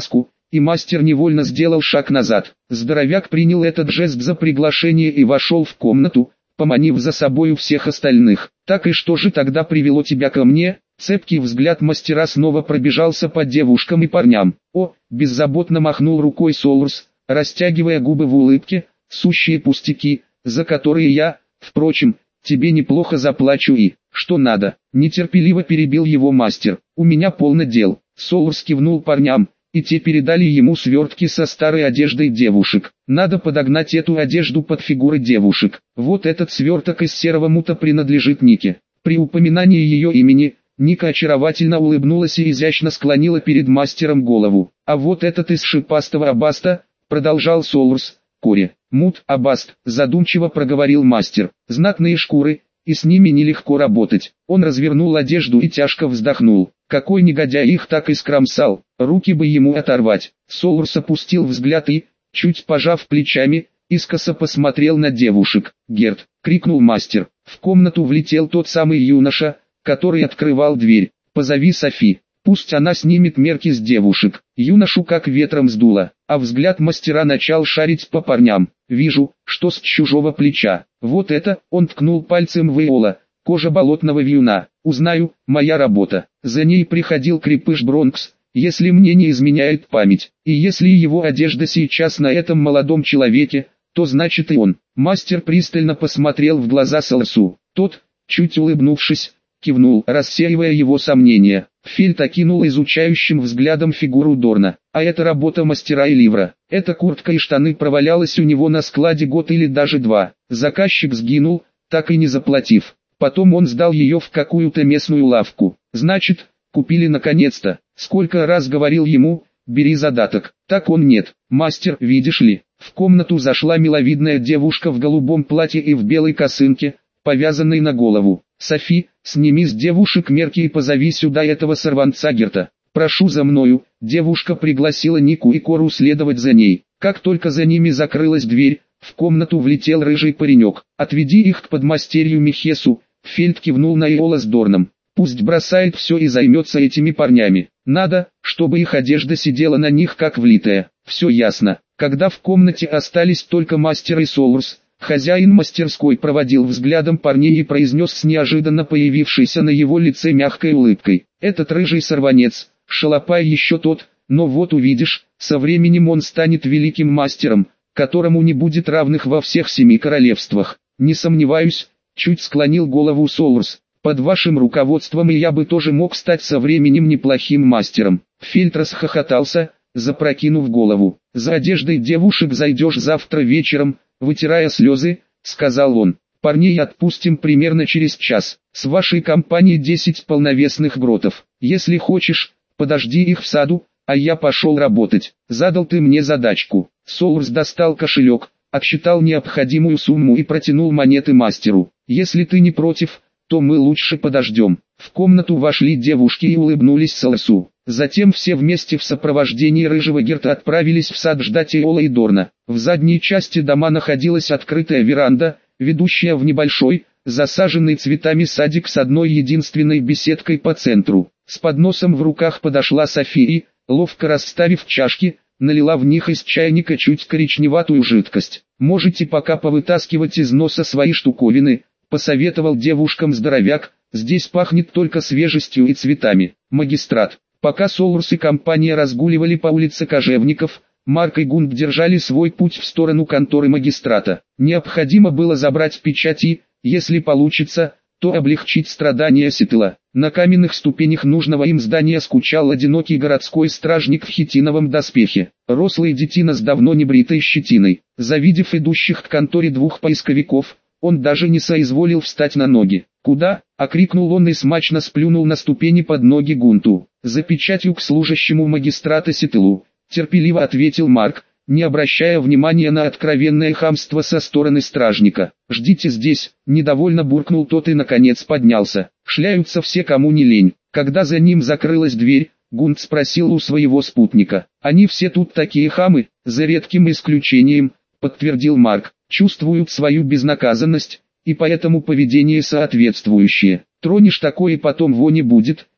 и мастер невольно сделал шаг назад. Здоровяк принял этот жест за приглашение и вошел в комнату, поманив за собою всех остальных. «Так и что же тогда привело тебя ко мне?» Цепкий взгляд мастера снова пробежался по девушкам и парням. «О!» – беззаботно махнул рукой Солурс, растягивая губы в улыбке, «сущие пустяки, за которые я, впрочем, тебе неплохо заплачу и, что надо», – нетерпеливо перебил его мастер. «У меня полно дел». Солурс кивнул парням, и те передали ему свертки со старой одеждой девушек. «Надо подогнать эту одежду под фигуры девушек. Вот этот сверток из серого мута принадлежит Нике». При упоминании ее имени, Ника очаровательно улыбнулась и изящно склонила перед мастером голову. «А вот этот из шипастого абаста», — продолжал Солурс, — «Кори». «Мут, абаст», — задумчиво проговорил мастер. «Знатные шкуры, и с ними нелегко работать». Он развернул одежду и тяжко вздохнул. Какой негодяй их так искромсал, руки бы ему оторвать. Солурс опустил взгляд и, чуть пожав плечами, искоса посмотрел на девушек. «Герт!» — крикнул мастер. В комнату влетел тот самый юноша, который открывал дверь. «Позови Софи, пусть она снимет мерки с девушек». Юношу как ветром сдуло, а взгляд мастера начал шарить по парням. «Вижу, что с чужого плеча. Вот это», — он ткнул пальцем в Эола, кожа болотного вьюна. «Узнаю, моя работа». За ней приходил крепыш Бронкс, если мне не изменяет память. И если его одежда сейчас на этом молодом человеке, то значит и он. Мастер пристально посмотрел в глаза Солурсу. Тот, чуть улыбнувшись, кивнул, рассеивая его сомнения. Фельд окинул изучающим взглядом фигуру Дорна. А это работа мастера и ливра. Эта куртка и штаны провалялась у него на складе год или даже два. Заказчик сгинул, так и не заплатив. Потом он сдал ее в какую-то местную лавку. Значит, купили наконец-то. Сколько раз говорил ему, бери задаток. Так он нет. Мастер, видишь ли. В комнату зашла миловидная девушка в голубом платье и в белой косынке, повязанной на голову. «Софи, сними с девушек мерки и позови сюда этого сорванца Герта. Прошу за мною». Девушка пригласила Нику и Кору следовать за ней. Как только за ними закрылась дверь, в комнату влетел рыжий паренек. «Отведи их к подмастерью Михесу», — Фельд кивнул на Эола с Дорном. «Пусть бросает все и займется этими парнями. Надо, чтобы их одежда сидела на них как влитая». «Все ясно». Когда в комнате остались только мастер и Солурс, хозяин мастерской проводил взглядом парней и произнес с неожиданно появившейся на его лице мягкой улыбкой: «Этот рыжий сорванец, шалопай еще тот, но вот увидишь, со временем он станет великим мастером, которому не будет равных во всех семи королевствах». «Не сомневаюсь», — чуть склонил голову Солурс. «Под вашим руководством и я бы тоже мог стать со временем неплохим мастером». Фельд расхохотался, запрокинув голову. «За одеждой девушек зайдешь завтра вечером, вытирая слезы», — сказал он. «Парней отпустим примерно через час. С вашей компанией десять полновесных гротов. Если хочешь, подожди их в саду, а я пошел работать. Задал ты мне задачку». Солурс достал кошелек, отсчитал необходимую сумму и протянул монеты мастеру. «Если ты не против, то мы лучше подождем». В комнату вошли девушки и улыбнулись Солурсу. Затем все вместе в сопровождении рыжего Герта отправились в сад ждать Эола и Дорна. В задней части дома находилась открытая веранда, ведущая в небольшой, засаженный цветами садик с одной единственной беседкой по центру. С подносом в руках подошла Софи и, ловко расставив чашки, налила в них из чайника чуть коричневатую жидкость. «Можете пока повытаскивать из носа свои штуковины», — посоветовал девушкам здоровяк, «здесь пахнет только свежестью и цветами». Магистрат. Пока Солурс и компания разгуливали по улице Кожевников, Марк и Гунт держали свой путь в сторону конторы магистрата. Необходимо было забрать печать и, если получится, то облегчить страдания Ситыла. На каменных ступенях нужного им здания скучал одинокий городской стражник в хитиновом доспехе. Рослый детина с давно небритой щетиной. Завидев идущих к конторе двух поисковиков, он даже не соизволил встать на ноги. «Куда?» — окрикнул он и смачно сплюнул на ступени под ноги Гунту. «За печатью к служащему магистрата Ситылу», — терпеливо ответил Марк, не обращая внимания на откровенное хамство со стороны стражника. «Ждите здесь», — недовольно буркнул тот и наконец поднялся. Шляются все, кому не лень. Когда за ним закрылась дверь, Гунт спросил у своего спутника: «Они все тут такие хамы?» «За редким исключением», — подтвердил Марк, — «чувствуют свою безнаказанность, и поэтому поведение соответствующее. Тронешь такое, потом вони будет,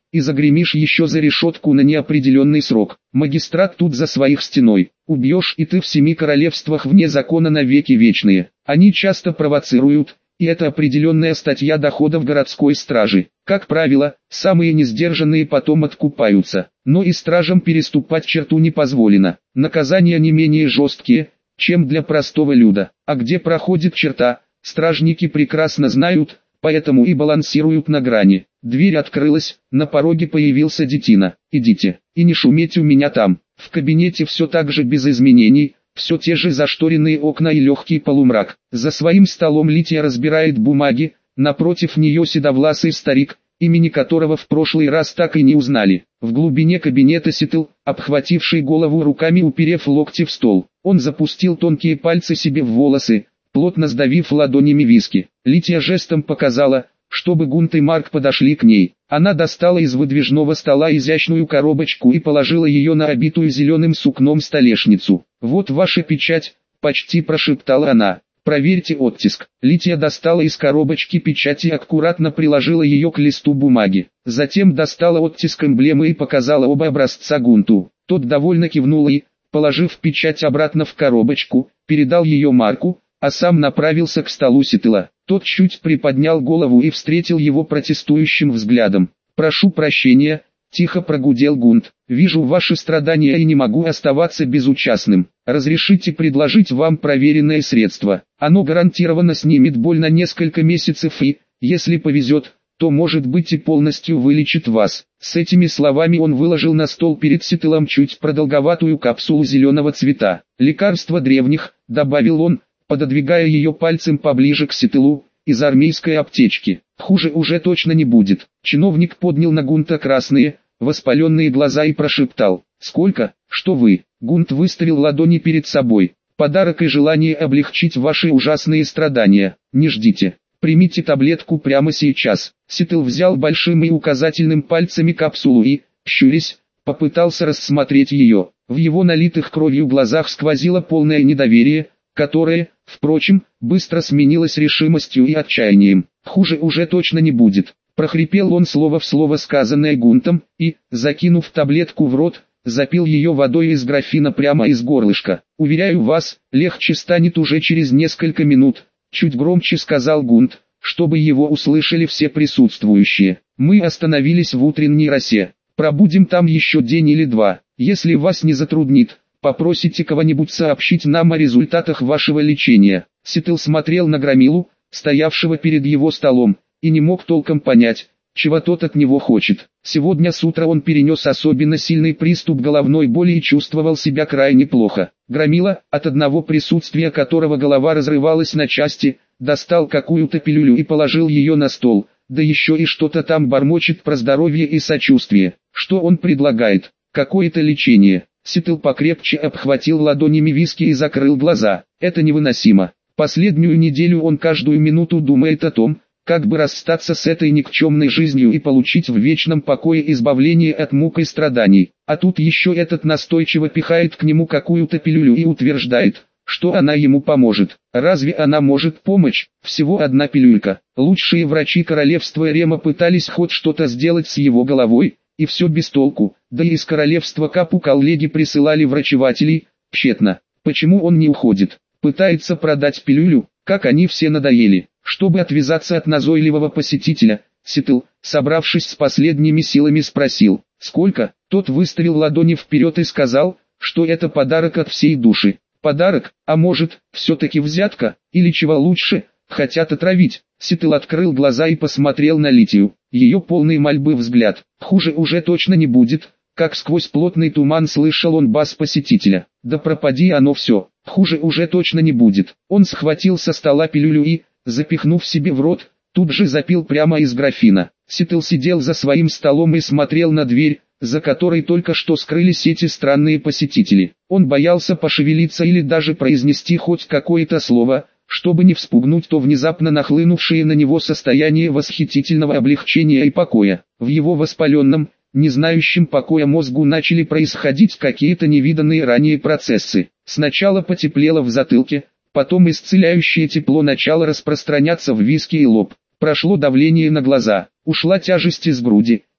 и загремишь еще за решетку на неопределенный срок. Магистрат тут за своих стеной. Убьешь и ты в семи королевствах вне закона навеки вечные. Они часто провоцируют, и это определенная статья доходов городской стражи. Как правило, самые несдержанные потом откупаются, но и стражам переступать черту не позволено. Наказания не менее жесткие, чем для простого люда. А где проходит черта, стражники прекрасно знают, поэтому и балансируют на грани. Дверь открылась, на пороге появился детина. «Идите, и не шумите у меня там». В кабинете все так же без изменений, все те же зашторенные окна и легкий полумрак. За своим столом Лития разбирает бумаги, напротив нее седовласый старик, имени которого в прошлый раз так и не узнали. В глубине кабинета Ситл, обхвативший голову руками, уперев локти в стол. Он запустил тонкие пальцы себе в волосы, плотно сдавив ладонями виски. Лития жестом показала, чтобы Гунт и Марк подошли к ней. Она достала из выдвижного стола изящную коробочку и положила ее на обитую зеленым сукном столешницу. «Вот ваша печать», — почти прошептала она. «Проверьте оттиск». Лития достала из коробочки печать и аккуратно приложила ее к листу бумаги. Затем достала оттиск эмблемы и показала оба образца Гунту. Тот довольно кивнул и, положив печать обратно в коробочку, передал ее Марку, а сам направился к столу Ситла. Тот чуть приподнял голову и встретил его протестующим взглядом. «Прошу прощения», — тихо прогудел Гунт. «Вижу ваши страдания и не могу оставаться безучастным. Разрешите предложить вам проверенное средство. Оно гарантированно снимет боль на несколько месяцев и, если повезет, то может быть и полностью вылечит вас». С этими словами он выложил на стол перед Ситлом чуть продолговатую капсулу зеленого цвета. «Лекарство древних», — добавил он, пододвигая ее пальцем поближе к Ситлу, из армейской аптечки. «Хуже уже точно не будет». Чиновник поднял на Гунта красные, воспаленные глаза и прошептал: «Сколько? Что вы?» Гунт выставил ладони перед собой. «Подарок и желание облегчить ваши ужасные страдания. Не ждите. Примите таблетку прямо сейчас». Ситл взял большим и указательным пальцами капсулу и, щурясь, попытался рассмотреть ее. В его налитых кровью глазах сквозило полное недоверие, которое, впрочем, быстро сменилось решимостью и отчаянием. «Хуже уже точно не будет», — прохрипел он слово в слово сказанное Гунтом, и, закинув таблетку в рот, запил ее водой из графина прямо из горлышка. «Уверяю вас, легче станет уже через несколько минут», — чуть громче сказал Гунт, чтобы его услышали все присутствующие. «Мы остановились в утренней росе. Пробудем там еще день или два. Если вас не затруднит, попросите кого-нибудь сообщить нам о результатах вашего лечения». Ситл смотрел на Громилу, стоявшего перед его столом, и не мог толком понять, чего тот от него хочет. Сегодня с утра он перенес особенно сильный приступ головной боли и чувствовал себя крайне плохо. Громила, от одного присутствия которого голова разрывалась на части, достал какую-то пилюлю и положил ее на стол, да еще и что-то там бормочет про здоровье и сочувствие. Что он предлагает? Какое-то лечение. Ситл покрепче обхватил ладонями виски и закрыл глаза. Это невыносимо. Последнюю неделю он каждую минуту думает о том, как бы расстаться с этой никчемной жизнью и получить в вечном покое избавление от мук и страданий. А тут еще этот настойчиво пихает к нему какую-то пилюлю и утверждает, что она ему поможет. Разве она может помочь? Всего одна пилюлька. Лучшие врачи королевства Рема пытались хоть что-то сделать с его головой, и все без толку. Да и из королевства Капу коллеги присылали врачевателей, тщетно. Почему он не уходит? Пытается продать пилюлю, как они все надоели. Чтобы отвязаться от назойливого посетителя, Ситл, собравшись с последними силами, спросил: «Сколько?» Тот выставил ладони вперед и сказал, что это подарок от всей души. «Подарок? А может, все-таки взятка? Или чего лучше, хотят отравить?» Ситл открыл глаза и посмотрел на Литию. Ее полный мольбы взгляд. «Хуже уже точно не будет», как сквозь плотный туман слышал он бас посетителя. «Да пропади оно все, хуже уже точно не будет». Он схватил со стола пилюлю и, запихнув себе в рот, тут же запил прямо из графина. Ситл сидел за своим столом и смотрел на дверь, за которой только что скрылись эти странные посетители. Он боялся пошевелиться или даже произнести хоть какое-то слово, чтобы не вспугнуть то внезапно нахлынувшее на него состояние восхитительного облегчения и покоя. В его воспаленном, не знающем покоя мозгу начали происходить какие-то невиданные ранее процессы. Сначала потеплело в затылке, потом исцеляющее тепло начало распространяться в виски и лоб. Прошло давление на глаза, ушла тяжесть из груди,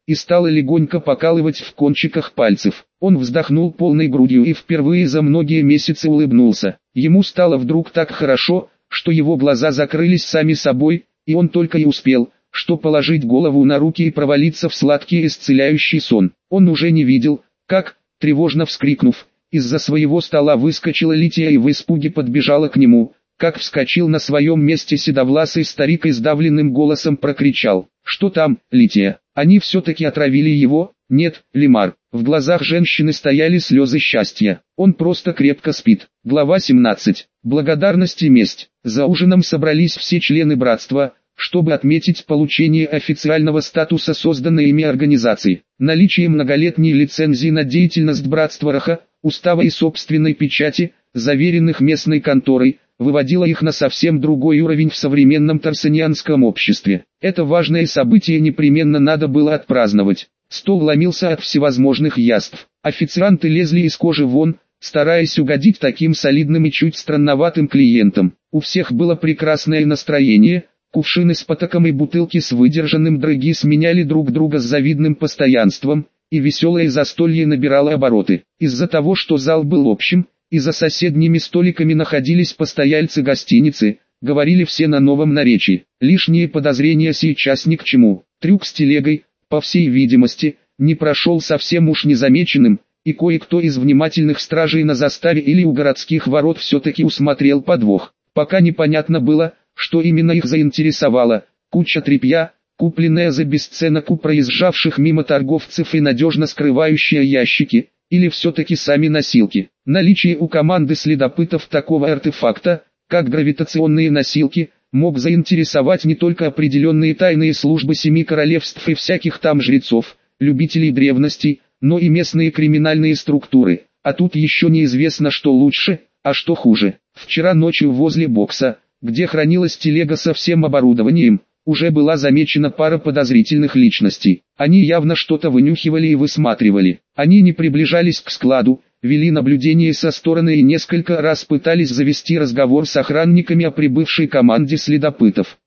и стало легонько покалывать в кончиках пальцев. Он вздохнул полной грудью и впервые за многие месяцы улыбнулся. Ему стало вдруг так хорошо, что его глаза закрылись сами собой, и он только и успел, что положить голову на руки и провалиться в сладкий исцеляющий сон. Он уже не видел, как, тревожно вскрикнув, из-за своего стола выскочила Лития и в испуге подбежала к нему, как вскочил на своем месте седовласый старик и сдавленным голосом прокричал: «Что там, Лития? Они все-таки отравили его?» «Нет, Лимар». В глазах женщины стояли слезы счастья. «Он просто крепко спит». Глава семнадцать. Благодарность и месть. За ужином собрались все члены братства, чтобы отметить получение официального статуса созданной ими организации. Наличие многолетней лицензии на деятельность братства Раха, устава и собственной печати, заверенных местной конторой, выводило их на совсем другой уровень в современном тарсанианском обществе. Это важное событие непременно надо было отпраздновать. Стол ломился от всевозможных яств. Официанты лезли из кожи вон, стараясь угодить таким солидным и чуть странноватым клиентам. У всех было прекрасное настроение. Кувшины с потоком и бутылки с выдержанным драги сменяли друг друга с завидным постоянством, и веселое застолье набирало обороты. Из-за того, что зал был общим, и за соседними столиками находились постояльцы гостиницы, говорили все на новом наречии. Лишние подозрения сейчас ни к чему. Трюк с телегой, по всей видимости, не прошел совсем уж незамеченным, и кое-кто из внимательных стражей на заставе или у городских ворот все-таки усмотрел подвох. Пока непонятно было, что именно их заинтересовало: куча тряпья, купленная за бесценок у проезжавших мимо торговцев и надежно скрывающая ящики, или все-таки сами носилки. Наличие у команды следопытов такого артефакта, как гравитационные носилки, мог заинтересовать не только определенные тайные службы семи королевств и всяких там жрецов, любителей древностей, но и местные криминальные структуры. А тут еще неизвестно, что лучше, а что хуже. Вчера ночью возле бокса, где хранилась телега со всем оборудованием, уже была замечена пара подозрительных личностей. Они явно что-то вынюхивали и высматривали. Они не приближались к складу, вели наблюдение со стороны и несколько раз пытались завести разговор с охранниками о прибывшей команде следопытов.